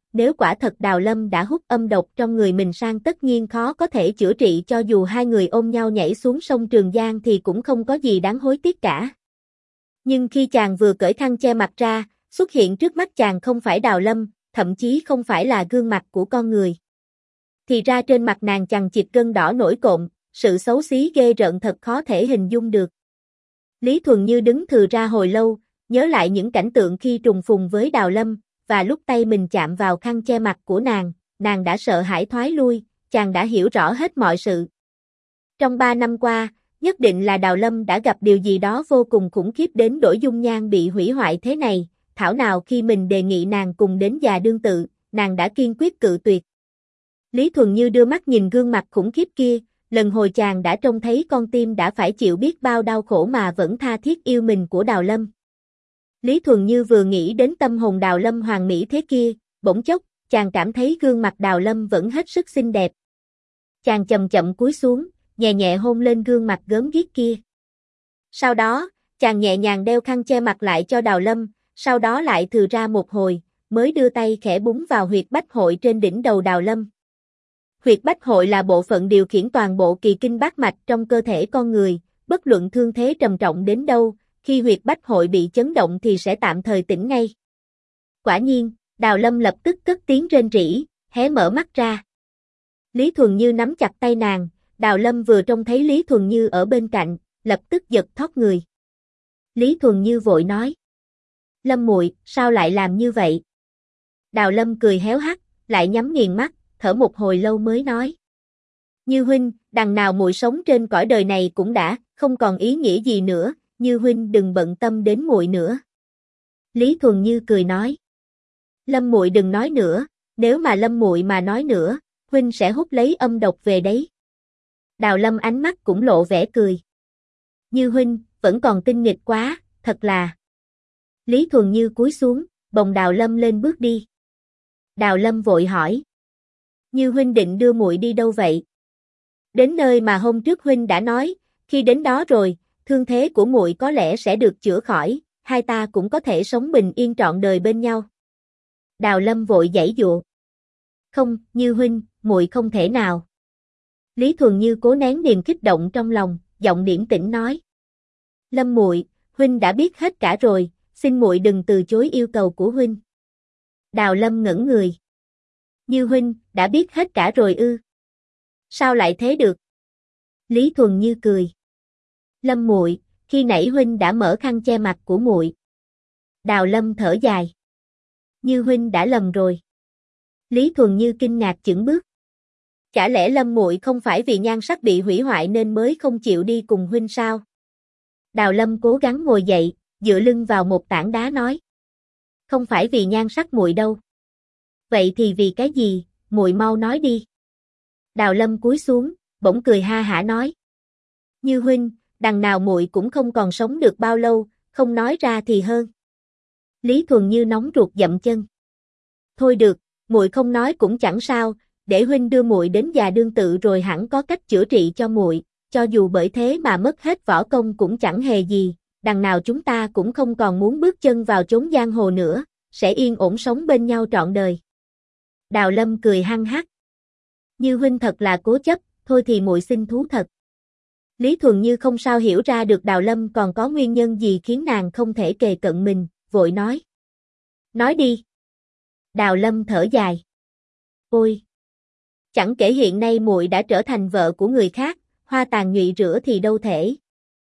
nếu quả thật Đào Lâm đã hút âm độc trong người mình sang tất nhiên khó có thể chữa trị, cho dù hai người ôm nhau nhảy xuống sông Trường Giang thì cũng không có gì đáng hối tiếc cả. Nhưng khi chàng vừa cởi khăn che mặt ra, xuất hiện trước mắt chàng không phải Đào Lâm, thậm chí không phải là gương mặt của con người. Thì ra trên mặt nàng chằng chịt gân đỏ nổi cộm, sự xấu xí ghê rợn thật khó thể hình dung được. Lý Thuần Như đứng thừ ra hồi lâu, nhớ lại những cảnh tượng khi trùng phùng với Đào Lâm, và lúc tay mình chạm vào khăn che mặt của nàng đã sợ hãi thoái lui, chàng đã hiểu rõ hết mọi sự. Trong 3 năm qua, nhất định là Đào Lâm đã gặp điều gì đó vô cùng khủng khiếp đến đổi dung nhan bị hủy hoại thế này, thảo nào khi mình đề nghị nàng cùng đến già đương tự, nàng đã kiên quyết cự tuyệt. Lý Thuần Như đưa mắt nhìn gương mặt khủng khiếp kia, lần hồi chàng đã trông thấy con tim đã phải chịu biết bao đau khổ mà vẫn tha thiết yêu mình của Đào Lâm. Lý Thuần Như vừa nghĩ đến tâm hồn Đào Lâm hoàn mỹ thế kia, bỗng chốc, chàng cảm thấy gương mặt Đào Lâm vẫn hết sức xinh đẹp. Chàng chậm chậm cúi xuống, nhẹ nhẹ hôn lên gương mặt gớm ghiếc kia. Sau đó, chàng nhẹ nhàng đeo khăn che mặt lại cho Đào Lâm, sau đó lại thừ ra một hồi, mới đưa tay khẽ búng vào huyệt bách hội trên đỉnh đầu Đào Lâm. Huyệt bách hội là bộ phận điều khiển toàn bộ kỳ kinh bát mạch trong cơ thể con người, bất luận thương thế trầm trọng đến đâu, khi huyệt bách hội bị chấn động thì sẽ tạm thời tỉnh ngay. Quả nhiên, Đào Lâm lập tức cất tiếng rên rỉ, hé mở mắt ra. Lý Thuần Như nắm chặt tay nàng, Đào Lâm vừa trông thấy Lý Thuần Như ở bên cạnh, lập tức giật thót người. Lý Thuần Như vội nói: "Lâm muội, sao lại làm như vậy?" Đào Lâm cười héo hắt, lại nhắm nghiền mắt, thở một hồi lâu mới nói: "Như huynh, đằng nào muội sống trên cõi đời này cũng đã không còn ý nghĩa gì nữa, Như huynh đừng bận tâm đến muội nữa." Lý Thuần Như cười nói: "Lâm muội đừng nói nữa, nếu mà Lâm muội mà nói nữa, huynh sẽ hút lấy âm độc về đấy." Đào Lâm ánh mắt cũng lộ vẻ cười: "Như huynh, vẫn còn tinh nghịch quá, thật là." Lý Thuần Như cúi xuống, bồng Đào Lâm lên bước đi. Đào Lâm vội hỏi: "Như huynh định đưa muội đi đâu vậy?" "Đến nơi mà hôm trước huynh đã nói, khi đến đó rồi, thương thế của muội có lẽ sẽ được chữa khỏi, hai ta cũng có thể sống bình yên trọn đời bên nhau." Đào Lâm vội giãy giụa: "Không, Như huynh, muội không thể nào." Lý Thuần Như cố nén niềm kích động trong lòng, giọng điềm tĩnh nói: "Lâm muội, huynh đã biết hết cả rồi, xin muội đừng từ chối yêu cầu của huynh." Đào Lâm ngẩn người: "Như huynh đã biết hết cả rồi ư? Sao lại thế được?" Lý Thuần Như cười: "Lâm muội, khi nãy huynh đã mở khăn che mặt của muội." Đào Lâm thở dài: "Như huynh đã lầm rồi." Lý Thuần Như kinh ngạc chững bước: "Chả lẽ Lâm muội không phải vì nhan sắc bị hủy hoại nên mới không chịu đi cùng huynh sao?" Đào Lâm cố gắng ngồi dậy, dựa lưng vào một tảng đá nói: "Không phải vì nhan sắc muội đâu." "Vậy thì vì cái gì, muội mau nói đi." Đào Lâm cúi xuống, bỗng cười ha hả nói: "Như huynh, đằng nào muội cũng không còn sống được bao lâu, không nói ra thì hơn." Lý Thuần Như nóng ruột dậm chân: "Thôi được, muội không nói cũng chẳng sao, để huynh đưa muội đến già đương tự rồi hẳn có cách chữa trị cho muội, cho dù bởi thế mà mất hết võ công cũng chẳng hề gì, đằng nào chúng ta cũng không còn muốn bước chân vào chốn giang hồ nữa, sẽ yên ổn sống bên nhau trọn đời." Đào Lâm cười hăng hắc: "Như huynh thật là cố chấp, thôi thì muội xin thú thật." Lý Thuần Như không sao hiểu ra được Đào Lâm còn có nguyên nhân gì khiến nàng không thể kề cận mình, vội nói: "Nói đi." Đào Lâm thở dài: "Ôi, chẳng kể hiện nay muội đã trở thành vợ của người khác, hoa tàn nhụy rửa thì đâu thể."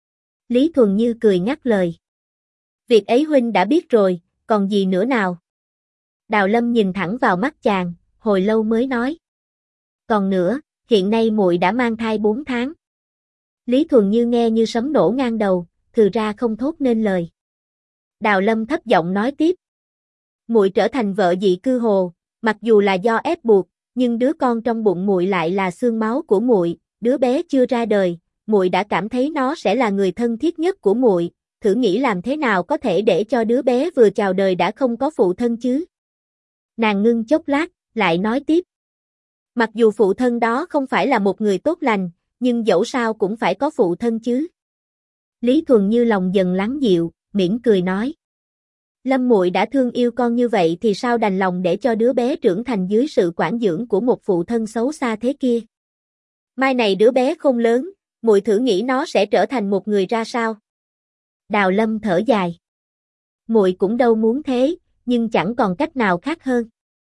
Lý Thuần Như cười ngắt lời: "Việc ấy huynh đã biết rồi, còn gì nữa nào?" Đào Lâm nhìn thẳng vào mắt chàng, hồi lâu mới nói: "Còn nữa, hiện nay muội đã mang thai 4 tháng." Lý Thuần Như nghe như sấm nổ ngang đầu, thừ ra không thốt nên lời. Đào Lâm thấp giọng nói tiếp: "Muội trở thành vợ dị cư hồ, mặc dù là do ép buộc, nhưng đứa con trong bụng muội lại là xương máu của muội, đứa bé chưa ra đời, muội đã cảm thấy nó sẽ là người thân thiết nhất của muội, thử nghĩ làm thế nào có thể để cho đứa bé vừa chào đời đã không có phụ thân chứ?" Nàng ngưng chốc lát, lại nói tiếp: "Mặc dù phụ thân đó không phải là một người tốt lành, nhưng dẫu sao cũng phải có phụ thân chứ." Lý Thuần Như lòng dần lắng dịu, mỉm cười nói: Lâm muội đã thương yêu con như vậy thì sao đành lòng để cho đứa bé trưởng thành dưới sự quản dưỡng của một phụ thân xấu xa thế kia. Mai này đứa bé không lớn, muội thử nghĩ nó sẽ trở thành một người ra sao. Đào Lâm thở dài. Muội cũng đâu muốn thế, nhưng chẳng còn cách nào khác hơn.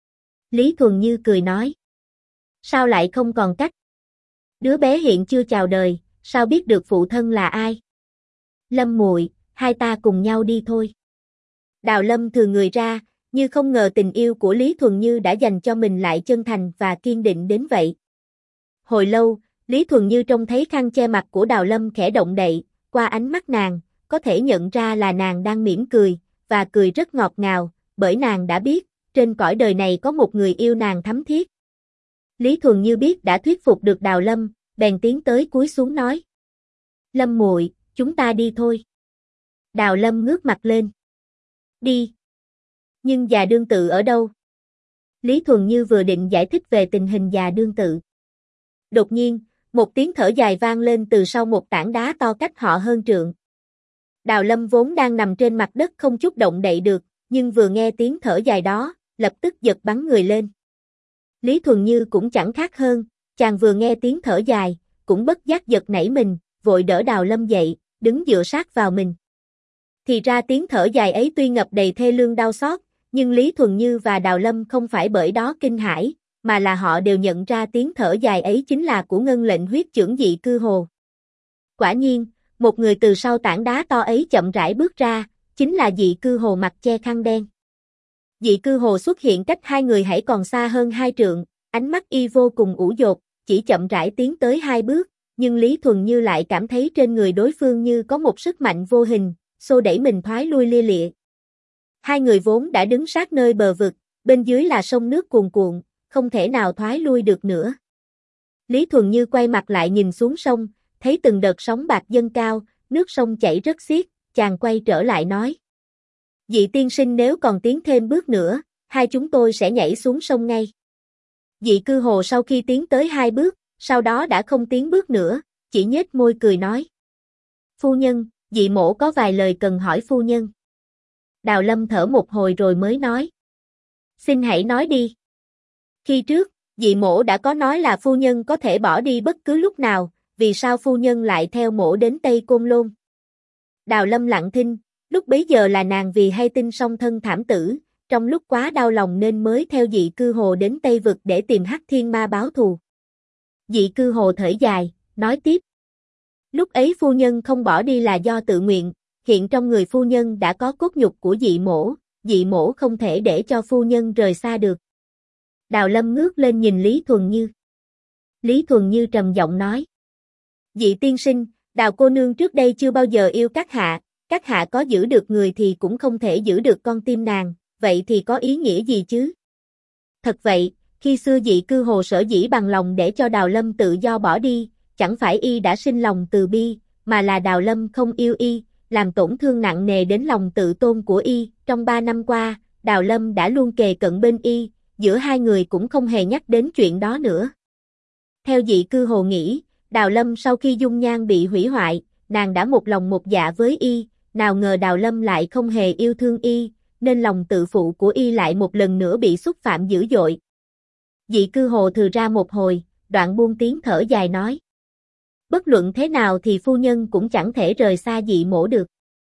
Lý Thuần Như cười nói. Sao lại không còn cách? Đứa bé hiện chưa chào đời, sao biết được phụ thân là ai? Lâm muội, hai ta cùng nhau đi thôi. Đào Lâm thừa người ra, như không ngờ tình yêu của Lý Thuần Như đã dành cho mình lại chân thành và kiên định đến vậy. Hồi lâu, Lý Thuần Như trông thấy khăn che mặt của Đào Lâm khẽ động đậy, qua ánh mắt nàng, có thể nhận ra là nàng đang mỉm cười, và cười rất ngọt ngào, bởi nàng đã biết, trên cõi đời này có một người yêu nàng thấm thiết. Lý Thuần Như biết đã thuyết phục được Đào Lâm, bèn tiến tới cúi xuống nói. Lâm muội, chúng ta đi thôi. Đào Lâm ngước mặt lên. Đi. Nhưng già đương tự ở đâu? Lý Thuần Như vừa định giải thích về tình hình già đương tự. Đột nhiên, một tiếng thở dài vang lên từ sau một tảng đá to cách họ hơn trượng. Đào Lâm vốn đang nằm trên mặt đất không chút động đậy được, nhưng vừa nghe tiếng thở dài đó, lập tức giật bắn người lên. Lý Thuần Như cũng chẳng khác hơn, chàng vừa nghe tiếng thở dài, cũng bất giác giật nảy mình, vội đỡ Đào Lâm dậy, đứng dựa sát vào mình. Thì ra tiếng thở dài ấy tuy ngập đầy thê lương đau xót, nhưng Lý Thuần Như và Đào Lâm không phải bởi đó kinh hãi, mà là họ đều nhận ra tiếng thở dài ấy chính là của ngân lệnh huyết chưởng Dị Cư Hồ. Quả nhiên, một người từ sau tảng đá to ấy chậm rãi bước ra, chính là Dị Cư Hồ mặc che khăn đen. Dị Cư Hồ xuất hiện cách hai người hãy còn xa hơn 2 trượng, ánh mắt y vô cùng ủ dột, chỉ chậm rãi tiến tới 2 bước, nhưng Lý Thuần Như lại cảm thấy trên người đối phương như có một sức mạnh vô hình, xô đẩy mình thoái lui lia lịa. Hai người vốn đã đứng sát nơi bờ vực, bên dưới là sông nước cuồn cuộn, không thể nào thoái lui được nữa. Lý Thuần Như quay mặt lại nhìn xuống sông, thấy từng đợt sóng bạc dâng cao, nước sông chảy rất xiết, chàng quay trở lại nói. Dị tiên sinh nếu còn tiến thêm bước nữa, hai chúng tôi sẽ nhảy xuống sông ngay. Dị Cư Hồ sau khi tiến tới 2 bước, sau đó đã không tiến bước nữa, chỉ nhếch môi cười nói. Phu nhân, Dị mỗ có vài lời cần hỏi phu nhân. Đào Lâm thở một hồi rồi mới nói. Xin hãy nói đi. Khi trước, Dị mỗ đã có nói là phu nhân có thể bỏ đi bất cứ lúc nào, vì sao phu nhân lại theo mỗ đến Tây Côn Lôn? Đào Lâm lặng thinh, lúc bấy giờ là nàng vì hay tin song thân thảm tử, trong lúc quá đau lòng nên mới theo Dị Cư Hồ đến Tây Vực để tìm Hắc Thiên Ma báo thù. Dị Cư Hồ thở dài, nói tiếp. Lúc ấy phu nhân không bỏ đi là do tự nguyện, hiện trong người phu nhân đã có cốt nhục của Dị mỗ không thể để cho phu nhân rời xa được. Đào Lâm ngước lên nhìn Lý Thuần Như. Lý Thuần Như trầm giọng nói. Dị tiên sinh, Đào cô nương trước đây chưa bao giờ yêu các hạ có giữ được người thì cũng không thể giữ được con tim nàng, vậy thì có ý nghĩa gì chứ? Thật vậy, khi xưa Dị Cư Hồ sở dĩ bằng lòng để cho Đào Lâm tự do bỏ đi, chẳng phải y đã sinh lòng từ bi, mà là Đào Lâm không yêu y, làm tổn thương nặng nề đến lòng tự tôn của y. Trong 3 năm qua, Đào Lâm đã luôn kề cận bên y, giữa hai người cũng không hề nhắc đến chuyện đó nữa. Theo Dị Cư Hồ nghĩ, Đào Lâm sau khi dung nhan bị hủy hoại, nàng đã một lòng một dạ với y, nào ngờ Đào Lâm lại không hề yêu thương y, nên lòng tự phụ của y lại một lần nữa bị xúc phạm dữ dội. Dị Cư Hồ thừ ra một hồi, đoạn buông tiếng thở dài nói. Bất luận thế nào thì phu nhân cũng chẳng thể rời xa Dị mỗ được.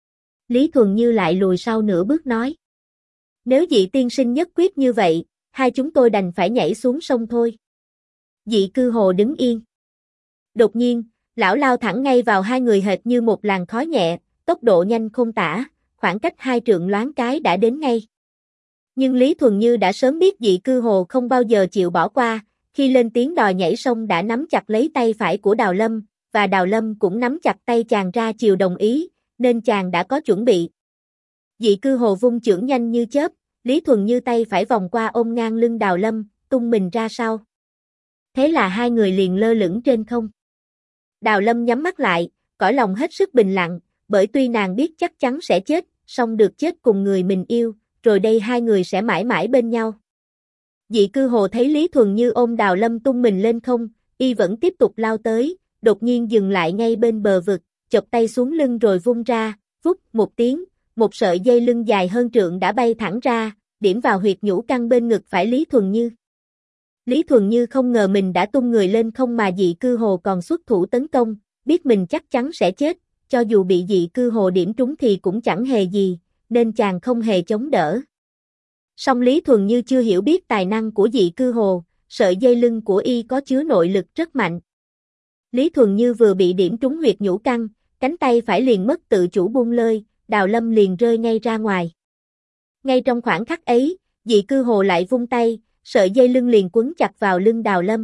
Lý Thuần Như lại lùi sau nửa bước nói. Nếu Dị tiên sinh nhất quyết như vậy, hai chúng tôi đành phải nhảy xuống sông thôi. Dị Cư Hồ đứng yên. Đột nhiên, lão lao thẳng ngay vào hai người hệt như một làn khói nhẹ, tốc độ nhanh không tả, khoảng cách 2 trượng loáng cái đã đến ngay. Nhưng Lý Thuần Như đã sớm biết Dị Cư Hồ không bao giờ chịu bỏ qua, khi lên tiếng đòi nhảy sông đã nắm chặt lấy tay phải của Đào Lâm, và Đào Lâm cũng nắm chặt tay chàng ra chiều đồng ý, nên chàng đã có chuẩn bị. Dị Cư Hồ vung chưởng nhanh như chớp, Lý Thuần Như tay phải vòng qua ôm ngang lưng Đào Lâm, tung mình ra sau. Thế là hai người liền lơ lửng trên không. Đào Lâm nhắm mắt lại, cõi lòng hết sức bình lặng, bởi tuy nàng biết chắc chắn sẽ chết, song được chết cùng người mình yêu, rồi đây hai người sẽ mãi mãi bên nhau. Dị Cư Hồ thấy Lý Thuần Như ôm Đào Lâm tung mình lên không, y vẫn tiếp tục lao tới, đột nhiên dừng lại ngay bên bờ vực, chộp tay xuống lưng rồi vung ra, vút một tiếng, một sợi dây lưng dài hơn trượng đã bay thẳng ra, điểm vào huyệt nhũ căn bên ngực phải Lý Thuần Như. Lý Thuần Như không ngờ mình đã tung người lên không mà dị cư hồ còn xuất thủ tấn công, biết mình chắc chắn sẽ chết, cho dù bị dị cư hồ điểm trúng thì cũng chẳng hề gì, nên chàng không hề chống đỡ. Song Lý Thuần Như chưa hiểu biết tài năng của dị cư hồ, sợi dây lưng của y có chứa nội lực rất mạnh. Lý Thuần Như vừa bị điểm trúng huyệt nhũ căn, cánh tay phải liền mất tự chủ buông lơi, Đào Lâm liền rơi ngay ra ngoài. Ngay trong khoảnh khắc ấy, dị cư hồ lại vung tay, sợi dây lưng liền quấn chặt vào lưng Đào Lâm.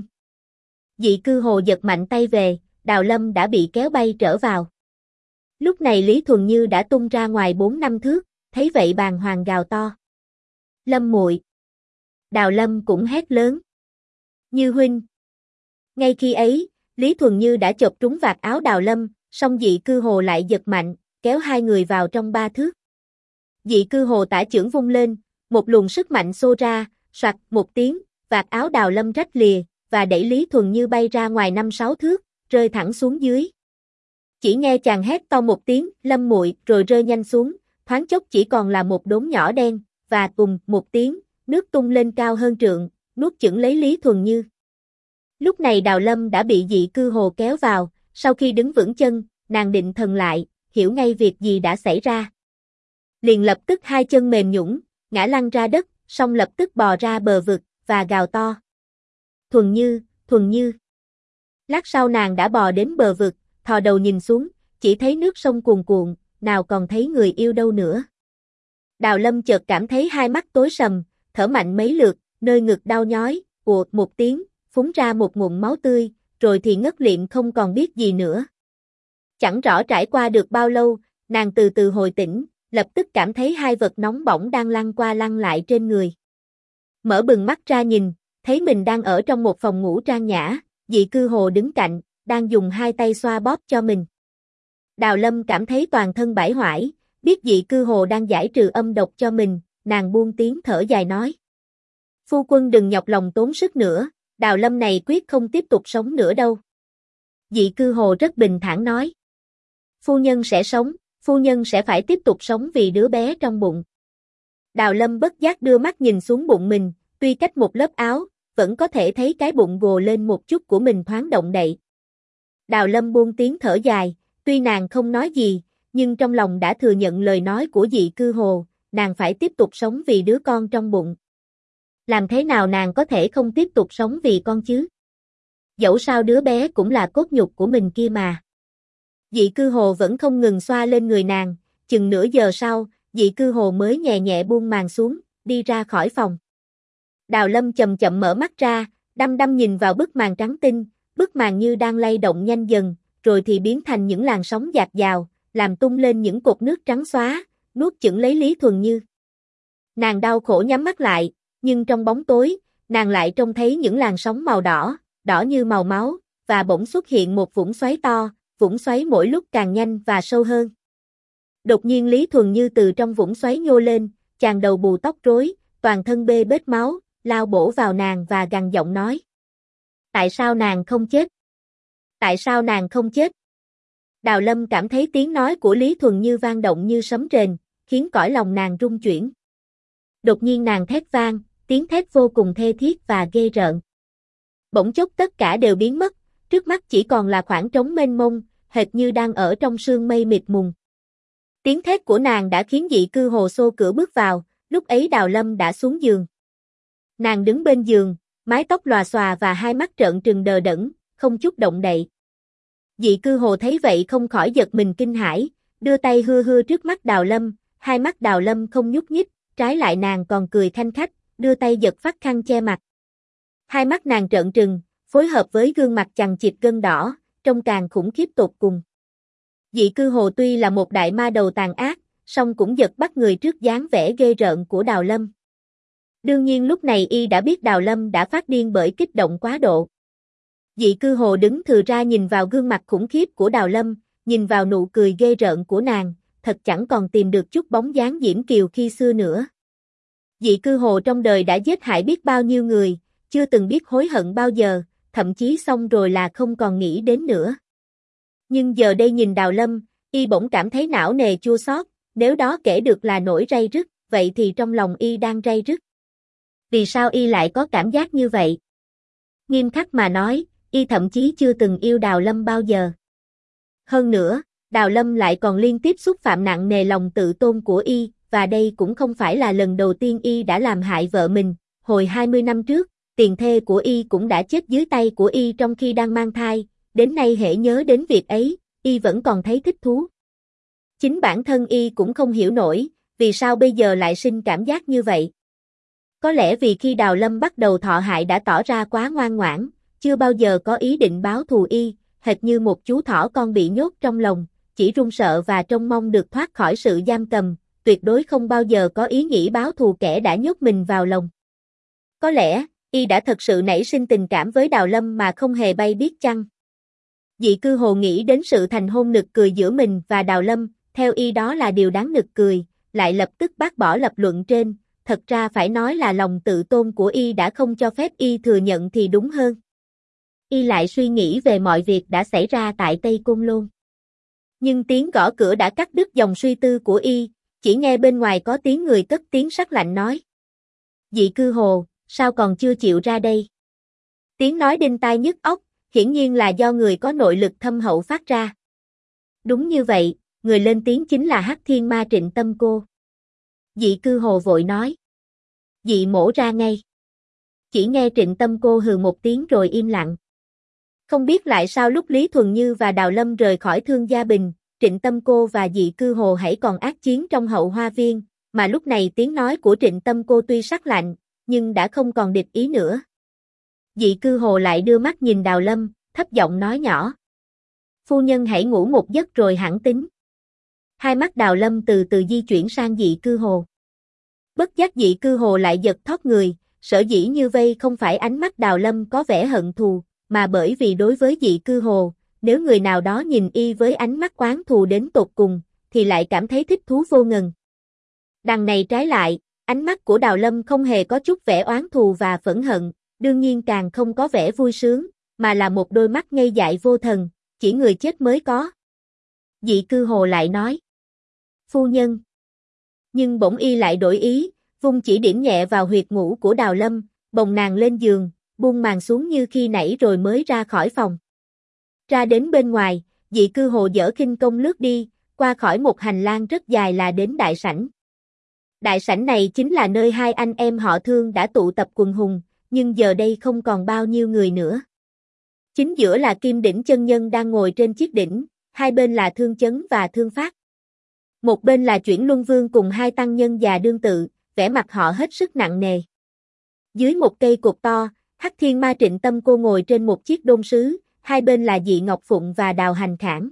Dị cư hồ giật mạnh tay về, Đào Lâm đã bị kéo bay trở vào. Lúc này Lý Thuần Như đã tung ra ngoài 4-5 thước, thấy vậy bàng hoàng gào to. Lâm muội. Đào Lâm cũng hét lớn. Như huynh. Ngay khi ấy, Lý Thuần Như đã chộp trúng vạt áo Đào Lâm, song dị cư hồ lại giật mạnh, kéo hai người vào trong 3 thước. Dị cư hồ tả chưởng vung lên, một luồng sức mạnh xô ra, soạt một tiếng, vạt áo Đào Lâm rách lìa, và đẩy Lý Thuần Như bay ra ngoài 5-6 thước, rơi thẳng xuống dưới. Chỉ nghe chàng hét to một tiếng, Lâm muội, rồi rơi nhanh xuống, thoáng chốc chỉ còn là một đốm nhỏ đen, và cùng một tiếng, nước tung lên cao hơn trượng, nuốt chửng lấy Lý Thuần Như. Lúc này Đào Lâm đã bị dị cư hồ kéo vào, sau khi đứng vững chân, nàng định thần lại, hiểu ngay việc gì đã xảy ra. Liền lập tức hai chân mềm nhũn, ngã lăn ra đất, xong lập tức bò ra bờ vực, và gào to. Thuần Như, Thuần Như. Lát sau nàng đã bò đến bờ vực, thò đầu nhìn xuống, chỉ thấy nước sông cuồn cuộn, nào còn thấy người yêu đâu nữa. Đào Lâm chợt cảm thấy hai mắt tối sầm, thở mạnh mấy lượt, nơi ngực đau nhói, ùa một tiếng, phúng ra một ngụm máu tươi, rồi thì ngất liệm không còn biết gì nữa. Chẳng rõ trải qua được bao lâu, nàng từ từ hồi tỉnh, lập tức cảm thấy hai vật nóng bỏng đang lăn qua lăn lại trên người. Mở bừng mắt ra nhìn, thấy mình đang ở trong một phòng ngủ trang nhã, dị cư hồ đứng cạnh, đang dùng hai tay xoa bóp cho mình. Đào Lâm cảm thấy toàn thân bải hoải, biết dị cư hồ đang giải trừ âm độc cho mình, nàng buông tiếng thở dài nói. Phu quân đừng nhọc lòng tốn sức nữa, Đào Lâm này quyết không tiếp tục sống nữa đâu. Dị cư hồ rất bình thản nói. Phu nhân sẽ sống, phu nhân sẽ phải tiếp tục sống vì đứa bé trong bụng. Đào Lâm bất giác đưa mắt nhìn xuống bụng mình, tuy cách một lớp áo, vẫn có thể thấy cái bụng gồ lên một chút của mình thoáng động đậy. Đào Lâm buông tiếng thở dài, tuy nàng không nói gì, nhưng trong lòng đã thừa nhận lời nói của dị cư hồ, nàng phải tiếp tục sống vì đứa con trong bụng. Làm thế nào nàng có thể không tiếp tục sống vì con chứ? Dẫu sao đứa bé cũng là cốt nhục của mình kia mà. Dị cư hồ vẫn không ngừng xoa lên người nàng, chừng nửa giờ sau, dị cư hồ mới nhẹ nhẹ buông màn xuống, đi ra khỏi phòng. Đào Lâm chậm chậm mở mắt ra, đăm đăm nhìn vào bức màn trắng tinh, bức màn như đang lay động nhanh dần, rồi thì biến thành những làn sóng dạt dào, làm tung lên những cột nước trắng xóa, nuốt chửng lấy Lý Thuần Như. Nàng đau khổ nhắm mắt lại, nhưng trong bóng tối, nàng lại trông thấy những làn sóng màu đỏ, đỏ như màu máu, và bỗng xuất hiện một vũng xoáy to, vũng xoáy mỗi lúc càng nhanh và sâu hơn. Đột nhiên Lý Thuần Như từ trong vũng xoáy nhô lên, chàng đầu bù tóc rối, toàn thân bê bết máu, lao bổ vào nàng và gằn giọng nói. Tại sao nàng không chết? Tại sao nàng không chết? Đào Lâm cảm thấy tiếng nói của Lý Thuần Như vang động như sấm rền, khiến cõi lòng nàng rung chuyển. Đột nhiên nàng thét vang, tiếng thét vô cùng thê thiết và ghê rợn. Bỗng chốc tất cả đều biến mất, trước mắt chỉ còn là khoảng trống mênh mông, hệt như đang ở trong sương mây mịt mùng. Tiếng thét của nàng đã khiến dị cư hồ xô cửa bước vào, lúc ấy Đào Lâm đã xuống giường. Nàng đứng bên giường, mái tóc lòa xòa và hai mắt trợn trừng đờ đẫn, không chút động đậy. Dị cư hồ thấy vậy không khỏi giật mình kinh hãi, đưa tay hưa hưa trước mắt Đào Lâm, hai mắt Đào Lâm không nhúc nhích, trái lại nàng còn cười khanh khách, đưa tay giật phát khăn che mặt. Hai mắt nàng trợn trừng, phối hợp với gương mặt chằng chịt gân đỏ, trông càng khủng khiếp tột cùng. Dị cư hồ tuy là một đại ma đầu tàn ác, song cũng giật bắt người trước dáng vẻ ghê rợn của Đào Lâm. Đương nhiên lúc này y đã biết Đào Lâm đã phát điên bởi kích động quá độ. Dị cư hồ đứng thừ ra nhìn vào gương mặt khủng khiếp của Đào Lâm, nhìn vào nụ cười ghê rợn của nàng, thật chẳng còn tìm được chút bóng dáng diễm kiều khi xưa nữa. Dị cư hồ trong đời đã giết hại biết bao nhiêu người, chưa từng biết hối hận bao giờ, thậm chí xong rồi là không còn nghĩ đến nữa. Nhưng giờ đây nhìn Đào Lâm, y bỗng cảm thấy não nề chua xót, Nếu đó kể được là nỗi ray rứt, vậy thì trong lòng y đang ray rứt. Vì sao y lại có cảm giác như vậy? Nghiêm khắc mà nói, y thậm chí chưa từng yêu Đào Lâm bao giờ. Hơn nữa, Đào Lâm lại còn liên tiếp xúc phạm nặng nề lòng tự tôn của y, và đây cũng không phải là lần đầu tiên y đã làm hại vợ mình. Hồi 20 năm trước, tiền thê của y cũng đã chết dưới tay của y trong khi đang mang thai, đến nay hễ nhớ đến việc ấy, y vẫn còn thấy thích thú. Chính bản thân y cũng không hiểu nổi, vì sao bây giờ lại sinh cảm giác như vậy. Có lẽ vì khi Đào Lâm bắt đầu thọ hại đã tỏ ra quá ngoan ngoãn, chưa bao giờ có ý định báo thù y, hệt như một chú thỏ con bị nhốt trong lồng, chỉ run sợ và trông mong được thoát khỏi sự giam cầm, tuyệt đối không bao giờ có ý nghĩ báo thù kẻ đã nhốt mình vào lồng. Có lẽ, y đã thật sự nảy sinh tình cảm với Đào Lâm mà không hề hay biết chăng. Dị Cư Hồ nghĩ đến sự thành hôn nực cười giữa mình và Đào Lâm, theo y đó là điều đáng nực cười, lại lập tức bác bỏ lập luận trên, thật ra phải nói là lòng tự tôn của y đã không cho phép y thừa nhận thì đúng hơn. Y lại suy nghĩ về mọi việc đã xảy ra tại Tây Côn Lôn. Nhưng tiếng gõ cửa đã cắt đứt dòng suy tư của y, chỉ nghe bên ngoài có tiếng người cất tiếng sắc lạnh nói. Dị Cư Hồ, sao còn chưa chịu ra đây? Tiếng nói đinh tai nhức óc, hiển nhiên là do người có nội lực thâm hậu phát ra. Đúng như vậy, người lên tiếng chính là Hắc Thiên Ma Trịnh Tâm Cô. Dị Cư Hồ vội nói. Dị mổ ra ngay. Chỉ nghe Trịnh Tâm Cô hừ một tiếng rồi im lặng. Không biết lại sao lúc Lý Thuần Như và Đào Lâm rời khỏi Thương Gia Bình, Trịnh Tâm Cô và Dị Cư Hồ hãy còn ác chiến trong hậu hoa viên, mà lúc này tiếng nói của Trịnh Tâm Cô tuy sắc lạnh, nhưng đã không còn địch ý nữa. Dị Cư Hồ lại đưa mắt nhìn Đào Lâm, thấp giọng nói nhỏ. Phu nhân hãy ngủ một giấc rồi hẳn tính. Hai mắt Đào Lâm từ từ di chuyển sang Dị Cư Hồ. Bất giác Dị Cư Hồ lại giật thót người, sở dĩ như vây không phải ánh mắt Đào Lâm có vẻ hận thù, mà bởi vì đối với Dị Cư Hồ, nếu người nào đó nhìn y với ánh mắt oán thù đến tột cùng, thì lại cảm thấy thích thú vô ngần. Đằng này trái lại, ánh mắt của Đào Lâm không hề có chút vẻ oán thù và phẫn hận, đương nhiên càng không có vẻ vui sướng, mà là một đôi mắt ngây dại vô thần, chỉ người chết mới có. Dị Cư Hồ lại nói. Phu nhân. Nhưng bỗng y lại đổi ý, vung chỉ điểm nhẹ vào huyệt ngủ của Đào Lâm, bồng nàng lên giường, buông màn xuống như khi nãy rồi mới ra khỏi phòng. Ra đến bên ngoài, Dị Cư Hồ dở khinh công lướt đi, qua khỏi một hành lang rất dài là đến đại sảnh. Đại sảnh này chính là nơi hai anh em họ Thương đã tụ tập quần hùng, nhưng giờ đây không còn bao nhiêu người nữa. Chính giữa là Kim Đỉnh chân nhân đang ngồi trên chiếc đỉnh, hai bên là Thương Chấn và Thương Phát. Một bên là Chuyển Luân Vương cùng hai tăng nhân già đương tự, vẻ mặt họ hết sức nặng nề. Dưới một cây cột to, Hắc Thiên Ma Trịnh Tâm Cô ngồi trên một chiếc đôn sứ, hai bên là Dị Ngọc Phụng và Đào Hành Khảng.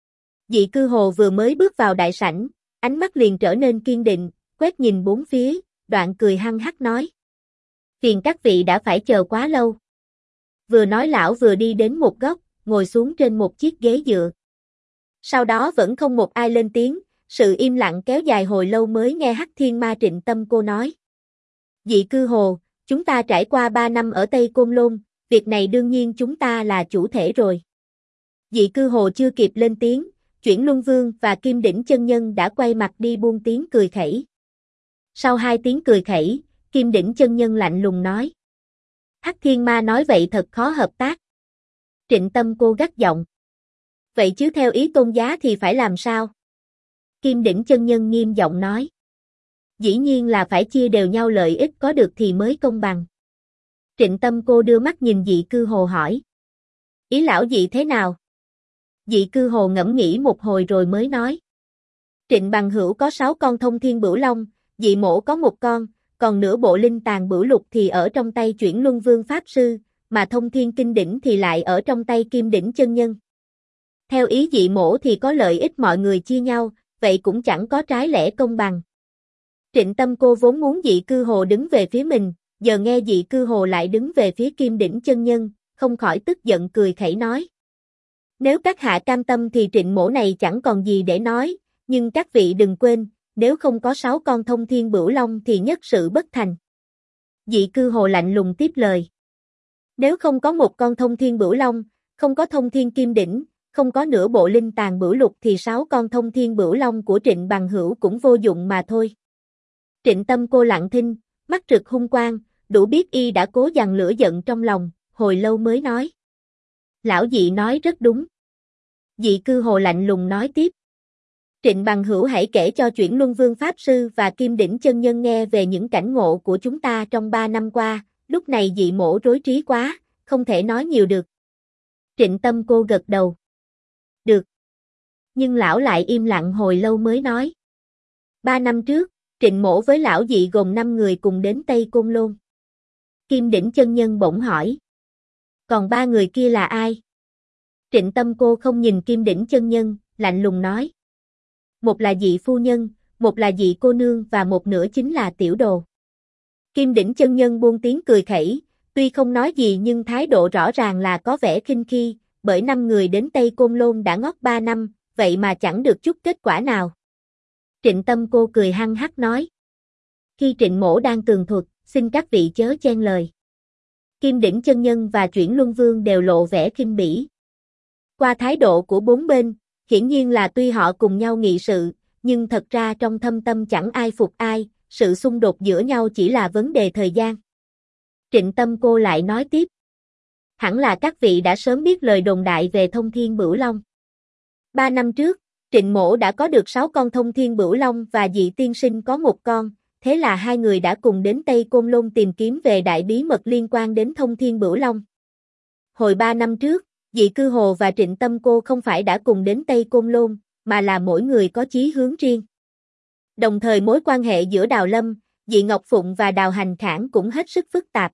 Dị Cư Hồ vừa mới bước vào đại sảnh, ánh mắt liền trở nên kiên định, quét nhìn bốn phía, đoạn cười hăng hắc nói. Phiền các vị đã phải chờ quá lâu. Vừa nói lão vừa đi đến một góc, ngồi xuống trên một chiếc ghế dựa. Sau đó vẫn không một ai lên tiếng, sự im lặng kéo dài hồi lâu mới nghe Hắc Thiên Ma Trịnh Tâm Cô nói. Dị Cư Hồ, chúng ta trải qua 3 năm ở Tây Côn Lôn, việc này đương nhiên chúng ta là chủ thể rồi. Dị Cư Hồ chưa kịp lên tiếng, Chuyển Luân Vương và Kim Đỉnh chân nhân đã quay mặt đi buông tiếng cười khẩy. Sau 2 tiếng cười khẩy, Kim Đỉnh chân nhân lạnh lùng nói. Hắc Thiên Ma nói vậy thật khó hợp tác. Trịnh Tâm Cô gắt giọng. Vậy chứ theo ý tôn giá thì phải làm sao? Kim Đỉnh chân nhân nghiêm giọng nói. Dĩ nhiên là phải chia đều nhau lợi ích có được thì mới công bằng. Trịnh Tâm Cô đưa mắt nhìn Dị Cư Hồ hỏi. Ý lão dị thế nào? Dị Cư Hồ ngẫm nghĩ một hồi rồi mới nói. Trịnh Bằng Hữu có 6 con thông thiên bửu long, Dị Mỗ có 1 con, còn nửa bộ linh tàng bửu lục thì ở trong tay Chuyển Luân Vương Pháp Sư, mà thông thiên kinh đỉnh thì lại ở trong tay Kim Đỉnh chân nhân. Theo ý Dị Mỗ thì có lợi ích mọi người chia nhau, vậy cũng chẳng có trái lẽ công bằng. Trịnh Tâm Cô vốn muốn Dị Cư Hồ đứng về phía mình, giờ nghe Dị Cư Hồ lại đứng về phía Kim Đỉnh chân nhân, không khỏi tức giận cười khẩy nói. Nếu các hạ cam tâm thì Trịnh Mỗ này chẳng còn gì để nói, nhưng các vị đừng quên, nếu không có 6 con thông thiên bửu long thì nhất sự bất thành. Dị Cư Hồ lạnh lùng tiếp lời. Nếu không có 1 con thông thiên bửu long, không có thông thiên kim đỉnh, không có nửa bộ linh tàng bửu lục thì 6 con thông thiên bửu long của Trịnh Bằng Hữu cũng vô dụng mà thôi. Trịnh Tâm Cô lặng thinh, mắt rực hung quang, đủ biết y đã cố dằn lửa giận trong lòng, hồi lâu mới nói. Lão Dị nói rất đúng. Dị Cư Hồ lạnh lùng nói tiếp. Trịnh Bằng Hữu hãy kể cho Chuyển Luân Vương Pháp Sư và Kim Đỉnh Chân Nhân nghe về những cảnh ngộ của chúng ta trong 3 năm qua, lúc này Dị Mỗ rối trí quá, không thể nói nhiều được. Trịnh Tâm Cô gật đầu. Được. Nhưng lão lại im lặng hồi lâu mới nói. 3 năm trước, Trịnh Mỗ với lão Dị gồm 5 người cùng đến Tây Côn Lôn. Kim Đỉnh Chân Nhân bỗng hỏi. Còn 3 người kia là ai? Trịnh Tâm Cô không nhìn Kim Đỉnh Chân Nhân, lạnh lùng nói. Một là Dị phu nhân, một là Dị cô nương và một nữa chính là Tiểu Đồ. Kim Đỉnh Chân Nhân buông tiếng cười khẩy, tuy không nói gì nhưng thái độ rõ ràng là có vẻ khinh khi, bởi 5 người đến Tây Côn Lôn đã ngót 3 năm, vậy mà chẳng được chút kết quả nào. Trịnh Tâm Cô cười hăng hắc nói. Khi Trịnh Mỗ đang tường thuật, xin các vị chớ chen lời. Kim Đỉnh Chân Nhân và Chuyển Luân Vương đều lộ vẻ khinh bỉ. Qua thái độ của bốn bên, hiển nhiên là tuy họ cùng nhau nghị sự, nhưng thật ra trong thâm tâm chẳng ai phục ai, sự xung đột giữa nhau chỉ là vấn đề thời gian. Trịnh Tâm Cô lại nói tiếp. Hẳn là các vị đã sớm biết lời đồn đại về Thông Thiên Bửu Long. 3 năm trước, Trịnh Mỗ đã có được 6 con Thông Thiên Bửu Long và Dị tiên sinh có 1 con, thế là 2 người đã cùng đến Tây Côn Lôn tìm kiếm về đại bí mật liên quan đến Thông Thiên Bửu Long. Hồi 3 năm trước, Dị Cư Hồ và Trịnh Tâm Cô không phải đã cùng đến Tây Côn Lôn, mà là mỗi người có chí hướng riêng. Đồng thời mối quan hệ giữa Đào Lâm, Dị Ngọc Phụng và Đào Hành Khảng cũng hết sức phức tạp.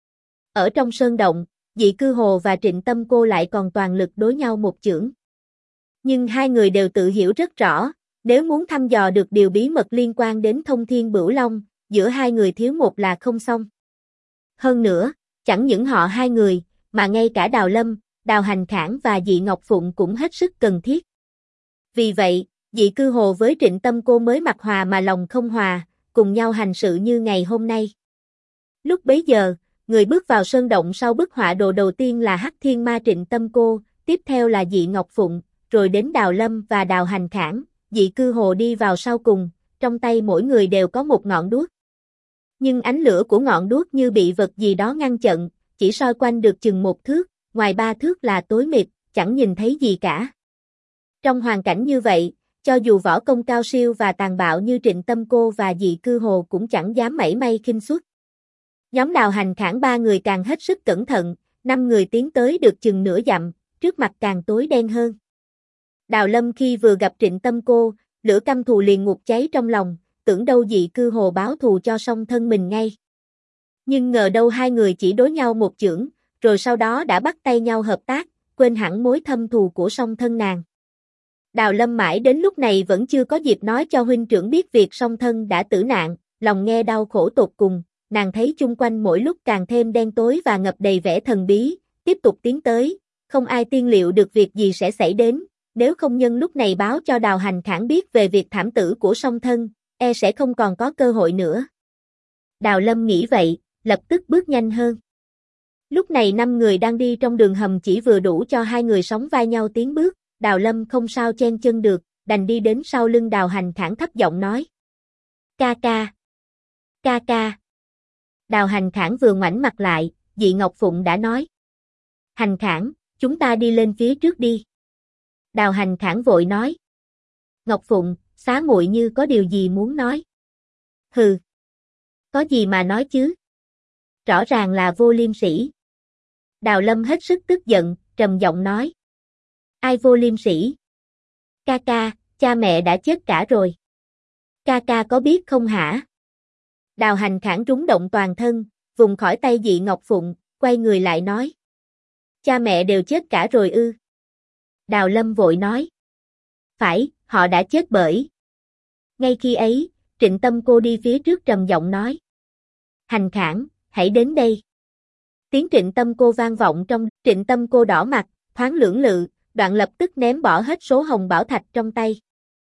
Ở trong sơn động, Dị Cư Hồ và Trịnh Tâm Cô lại còn toàn lực đối nhau một chưởng. Nhưng 2 người đều tự hiểu rất rõ, nếu muốn thăm dò được điều bí mật liên quan đến Thông Thiên Bửu Long, giữa 2 người thiếu một là không xong. Hơn nữa, chẳng những họ 2 người, mà ngay cả Đào Lâm, Đào Hành Khảng và Dị Ngọc Phụng cũng hết sức cần thiết. Vì vậy, Dị Cư Hồ với Trịnh Tâm Cô mới mặt hòa mà lòng không hòa, cùng nhau hành sự như ngày hôm nay. Lúc bấy giờ, người bước vào sơn động sau bức họa đồ đầu tiên là Hắc Thiên Ma Trịnh Tâm Cô, tiếp theo là Dị Ngọc Phụng, rồi đến Đào Lâm và Đào Hành Khảng, Dị Cư Hồ đi vào sau cùng, trong tay mỗi người đều có một ngọn đuốc. Nhưng ánh lửa của ngọn đuốc như bị vật gì đó ngăn chặn, chỉ soi quanh được chừng 1 thước, ngoài 3 thước là tối mịt, chẳng nhìn thấy gì cả. Trong hoàn cảnh như vậy, cho dù võ công cao siêu và tàn bạo như Trịnh Tâm Cô và Dị Cư Hồ cũng chẳng dám mảy may khinh suất. Nhóm Đào Hành Khảng 3 người càng hết sức cẩn thận, 5 người tiến tới được chừng nửa dặm, trước mặt càng tối đen hơn. Đào Lâm khi vừa gặp Trịnh Tâm Cô, lửa căm thù liền ngục cháy trong lòng, tưởng đâu Dị Cư Hồ báo thù cho song thân mình ngay. Nhưng ngờ đâu 2 người chỉ đối nhau một chưởng, rồi sau đó đã bắt tay nhau hợp tác, quên hẳn mối thâm thù của song thân nàng. Đào Lâm mãi đến lúc này vẫn chưa có dịp nói cho huynh trưởng biết việc song thân đã tử nạn, lòng nghe đau khổ tột cùng, nàng thấy chung quanh mỗi lúc càng thêm đen tối và ngập đầy vẻ thần bí, tiếp tục tiến tới, không ai tiên liệu được việc gì sẽ xảy đến, nếu không nhân lúc này báo cho Đào Hành Khảng biết về việc thảm tử của song thân, e sẽ không còn có cơ hội nữa. Đào Lâm nghĩ vậy, lập tức bước nhanh hơn. Lúc này 5 người đang đi trong đường hầm chỉ vừa đủ cho 2 người sóng vai nhau tiến bước, Đào Lâm không sao chen chân được, đành đi đến sau lưng Đào Hành Khảng thấp giọng nói. Ca ca. Ca ca. Đào Hành Khảng vừa ngoảnh mặt lại, Dị Ngọc Phụng đã nói. Hành Khảng, chúng ta đi lên phía trước đi. Đào Hành Khảng vội nói. Ngọc Phụng, xá muội như có điều gì muốn nói. Hừ. Có gì mà nói chứ? Rõ ràng là vô liêm sỉ. Đào Lâm hết sức tức giận, trầm giọng nói. Ai vô liêm sỉ? Ca ca, cha mẹ đã chết cả rồi. Ca ca có biết không hả? Đào Hành Khảng rúng động toàn thân, vùng khỏi tay Dị Ngọc Phụng, quay người lại nói. Cha mẹ đều chết cả rồi ư? Đào Lâm vội nói. Phải, họ đã chết bởi. Ngay khi ấy, Trịnh Tâm Cô đi phía trước trầm giọng nói. Hành Khảng, hãy đến đây. Tiếng Trịnh Tâm Cô vang vọng trong. Trịnh Tâm Cô đỏ mặt, thoáng lưỡng lự, đoạn lập tức ném bỏ hết số hồng bảo thạch trong tay.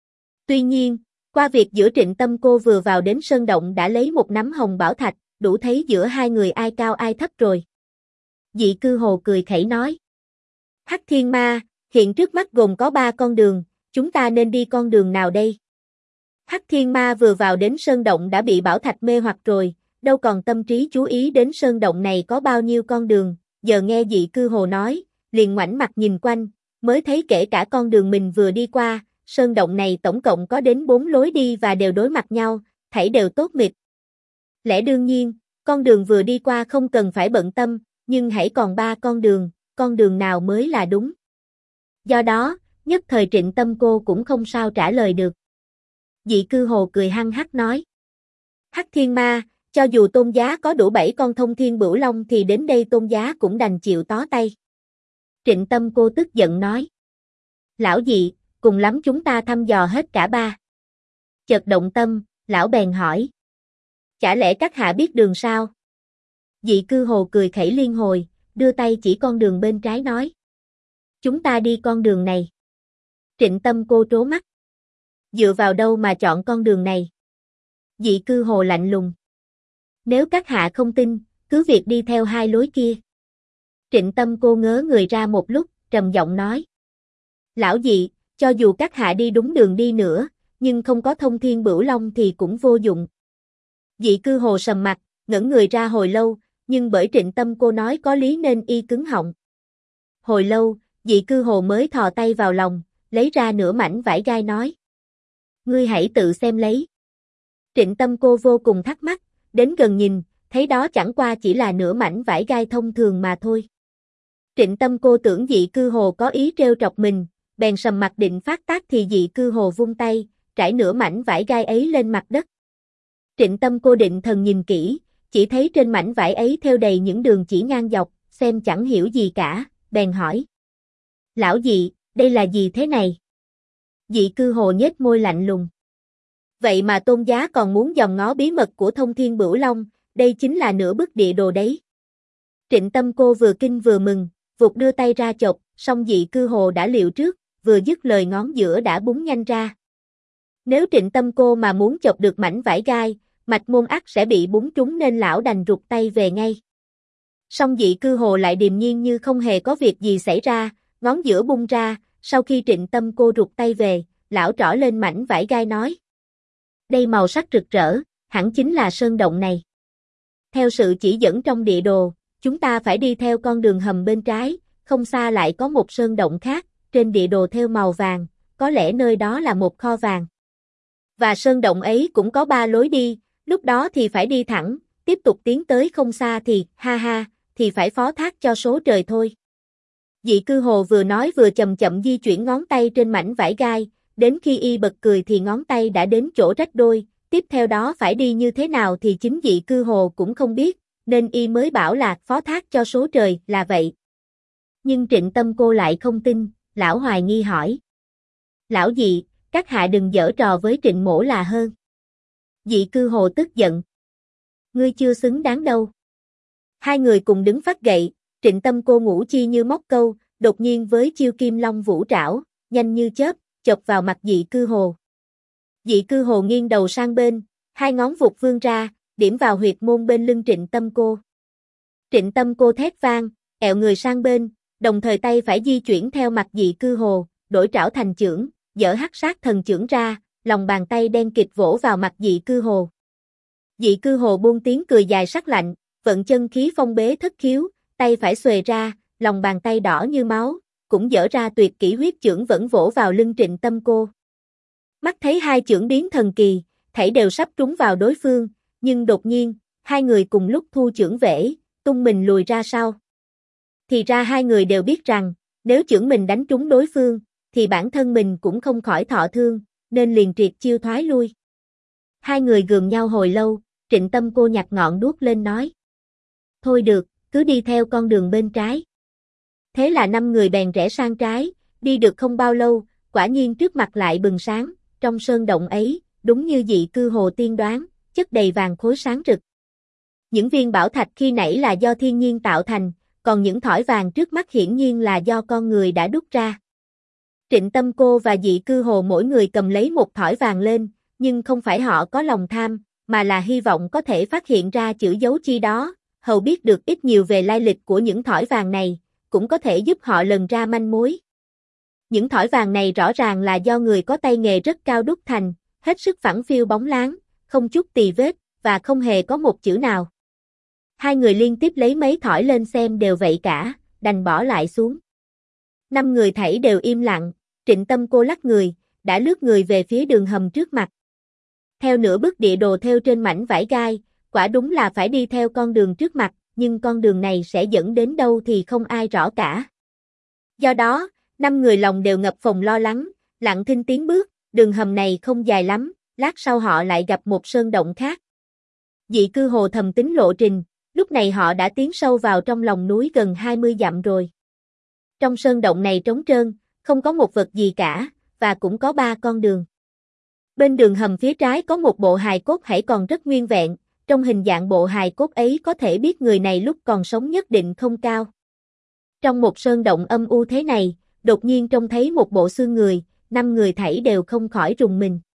Tuy nhiên, qua việc giữa Trịnh Tâm Cô vừa vào đến sơn động đã lấy một nắm hồng bảo thạch, đủ thấy giữa 2 người ai cao ai thấp rồi. Dị Cư Hồ cười khẩy nói. Hắc Thiên Ma, Hiện trước mắt gồm có 3 con đường, chúng ta nên đi con đường nào đây? Hắc Thiên Ma vừa vào đến sơn động đã bị bảo thạch mê hoặc rồi, đâu còn tâm trí chú ý đến sơn động này có bao nhiêu con đường, giờ nghe Dị Cư Hồ nói, liền ngoảnh mặt nhìn quanh, mới thấy kể cả con đường mình vừa đi qua, sơn động này tổng cộng có đến 4 lối đi và đều đối mặt nhau, thảy đều tốt mịt. Lẽ đương nhiên, con đường vừa đi qua không cần phải bận tâm, nhưng hãy còn 3 con đường nào mới là đúng. Do đó, nhất thời Trịnh Tâm cô cũng không sao trả lời được. Dị Cư Hồ cười hăng hắc nói. Hắc Thiên Ma, cho dù Tôn Giá có đủ 7 con thông thiên bửu long thì đến đây Tôn Giá cũng đành chịu tó tay. Trịnh Tâm cô tức giận nói. Lão Dị, cùng lắm chúng ta thăm dò hết cả 3. Chợt động tâm, lão bèn hỏi. Chả lẽ các hạ biết đường sao? Dị Cư Hồ cười khẩy liên hồi, đưa tay chỉ con đường bên trái nói. Chúng ta đi con đường này. Trịnh Tâm cô trố mắt. Dựa vào đâu mà chọn con đường này? Dị Cư Hồ lạnh lùng. Nếu các hạ không tin, cứ việc đi theo 2 lối kia. Trịnh Tâm cô ngớ người ra một lúc, trầm giọng nói. Lão Dị, cho dù các hạ đi đúng đường đi nữa, nhưng không có thông thiên bửu long thì cũng vô dụng. Dị Cư Hồ sầm mặt, ngẩn người ra hồi lâu, nhưng bởi Trịnh Tâm cô nói có lý nên y cứng họng. Hồi lâu, Dị Cư Hồ mới thò tay vào lòng, lấy ra nửa mảnh vải gai nói. Ngươi hãy tự xem lấy. Trịnh Tâm cô vô cùng thắc mắc, đến gần nhìn, thấy đó chẳng qua chỉ là nửa mảnh vải gai thông thường mà thôi. Trịnh Tâm cô tưởng Dị Cư Hồ có ý trêu chọc mình, bèn sầm mặt định phát tác thì Dị Cư Hồ vung tay, trải nửa mảnh vải gai ấy lên mặt đất. Trịnh Tâm cô định thần nhìn kỹ, chỉ thấy trên mảnh vải ấy thêu đầy những đường chỉ ngang dọc, xem chẳng hiểu gì cả, bèn hỏi. Lão Dị, đây là gì thế này? Dị Cư Hồ nhếch môi lạnh lùng. Vậy mà Tôn Giá còn muốn dòm ngó bí mật của thông thiên bửu long, đây chính là nửa bức địa đồ đấy. Trịnh Tâm cô vừa kinh vừa mừng, vụt đưa tay ra chộp, song Dị Cư Hồ đã liệu trước, vừa dứt lời ngón giữa đã búng nhanh ra. Nếu Trịnh Tâm cô mà muốn chộp được mảnh vải gai, mạch môn ắt sẽ bị búng trúng nên lão đành rụt tay về ngay. Song Dị Cư Hồ lại điềm nhiên như không hề có việc gì xảy ra, ngón giữa bung ra, sau khi Trịnh Tâm cô rụt tay về, lão trỏ lên mảnh vải gai nói. Đây màu sắc rực rỡ, hẳn chính là sơn động này. Theo sự chỉ dẫn trong địa đồ, chúng ta phải đi theo con đường hầm bên trái, không xa lại có một sơn động khác, trên địa đồ thêu màu vàng, có lẽ nơi đó là một kho vàng. Và sơn động ấy cũng có 3 lối đi, lúc đó thì phải đi thẳng, tiếp tục tiến tới không xa thì, thì phải phó thác cho số trời thôi. Dị Cư Hồ vừa nói vừa chậm chậm di chuyển ngón tay trên mảnh vải gai, đến khi y bật cười thì ngón tay đã đến chỗ rách đôi, tiếp theo đó phải đi như thế nào thì chính Dị Cư Hồ cũng không biết, nên y mới bảo là phó thác cho số trời là vậy. Nhưng Trịnh Tâm cô lại không tin, lão hoài nghi hỏi. Lão Dị, các hạ đừng giở trò với Trịnh mỗ là hơn. Dị Cư Hồ tức giận. Ngươi chưa xứng đáng đâu. 2 người cùng đứng phát gậy, Trịnh Tâm cô ngủ chi như móc câu, đột nhiên với chiêu Kim Long Vũ Trảo, nhanh như chớp, chộp vào mặt Dị Cư Hồ. Dị Cư Hồ nghiêng đầu sang bên, 2 ngón vụt vươn ra, điểm vào huyệt môn bên lưng Trịnh Tâm cô. Trịnh Tâm cô thét vang, ẹo người sang bên, đồng thời tay phải di chuyển theo mặt Dị Cư Hồ, đổi trảo thành chưởng, giở Hắc Sát Thần chưởng ra, lòng bàn tay đen kịt vỗ vào mặt Dị Cư Hồ. Dị Cư Hồ buông tiếng cười dài sắc lạnh, vận chân khí phong bế thất khiếu, tay phải xuề ra, lòng bàn tay đỏ như máu, cũng giở ra tuyệt kỹ huyết chưởng vẫn vỗ vào lưng Trịnh Tâm cô. Mắt thấy 2 chưởng biến thần kỳ, thảy đều sắp trúng vào đối phương, nhưng đột nhiên, 2 người cùng lúc thu chưởng vẽ, tung mình lùi ra sau. Thì ra 2 người đều biết rằng, nếu chưởng mình đánh trúng đối phương, thì bản thân mình cũng không khỏi thọ thương, nên liền triệt chiêu thoái lui. 2 người gườm nhau hồi lâu, Trịnh Tâm cô nhặt ngọn đuốc lên nói. Thôi được, cứ đi theo con đường bên trái. Thế là 5 người bèn rẽ sang trái, đi được không bao lâu, quả nhiên trước mặt lại bừng sáng, trong sơn động ấy, đúng như Dị Cư Hồ tiên đoán, chất đầy vàng khối sáng rực. Những viên bảo thạch khi nãy là do thiên nhiên tạo thành, còn những thỏi vàng trước mắt hiển nhiên là do con người đã đúc ra. Trịnh Tâm cô và Dị Cư Hồ mỗi người cầm lấy một thỏi vàng lên, nhưng không phải họ có lòng tham, mà là hy vọng có thể phát hiện ra chữ dấu chi đó, hầu biết được ít nhiều về lai lịch của những thỏi vàng này, cũng có thể giúp họ lần ra manh mối. Những thỏi vàng này rõ ràng là do người có tay nghề rất cao đúc thành, hết sức phẳng phiu bóng láng, không chút tì vết, và không hề có một chữ nào. Hai người liên tiếp lấy mấy thỏi lên xem đều vậy cả, đành bỏ lại xuống. 5 người thảy đều im lặng, Trịnh Tâm cô lắc người, đã lướt người về phía đường hầm trước mặt. Theo nửa bức địa đồ thêu trên mảnh vải gai, quả đúng là phải đi theo con đường trước mặt, nhưng con đường này sẽ dẫn đến đâu thì không ai rõ cả. Do đó, 5 người lòng đều ngập phồng lo lắng, lặng thinh tiến bước, đường hầm này không dài lắm, lát sau họ lại gặp một sơn động khác. Dị Cư Hồ thầm tính lộ trình, lúc này họ đã tiến sâu vào trong lòng núi gần 20 dặm rồi. Trong sơn động này trống trơn, không có một vật gì cả, và cũng có 3 con đường. Bên đường hầm phía trái có một bộ hài cốt hãy còn rất nguyên vẹn, trong hình dạng bộ hài cốt ấy có thể biết người này lúc còn sống nhất định không cao. Trong một sơn động âm u thế này, đột nhiên trông thấy một bộ xương người, 5 người thảy đều không khỏi rùng mình.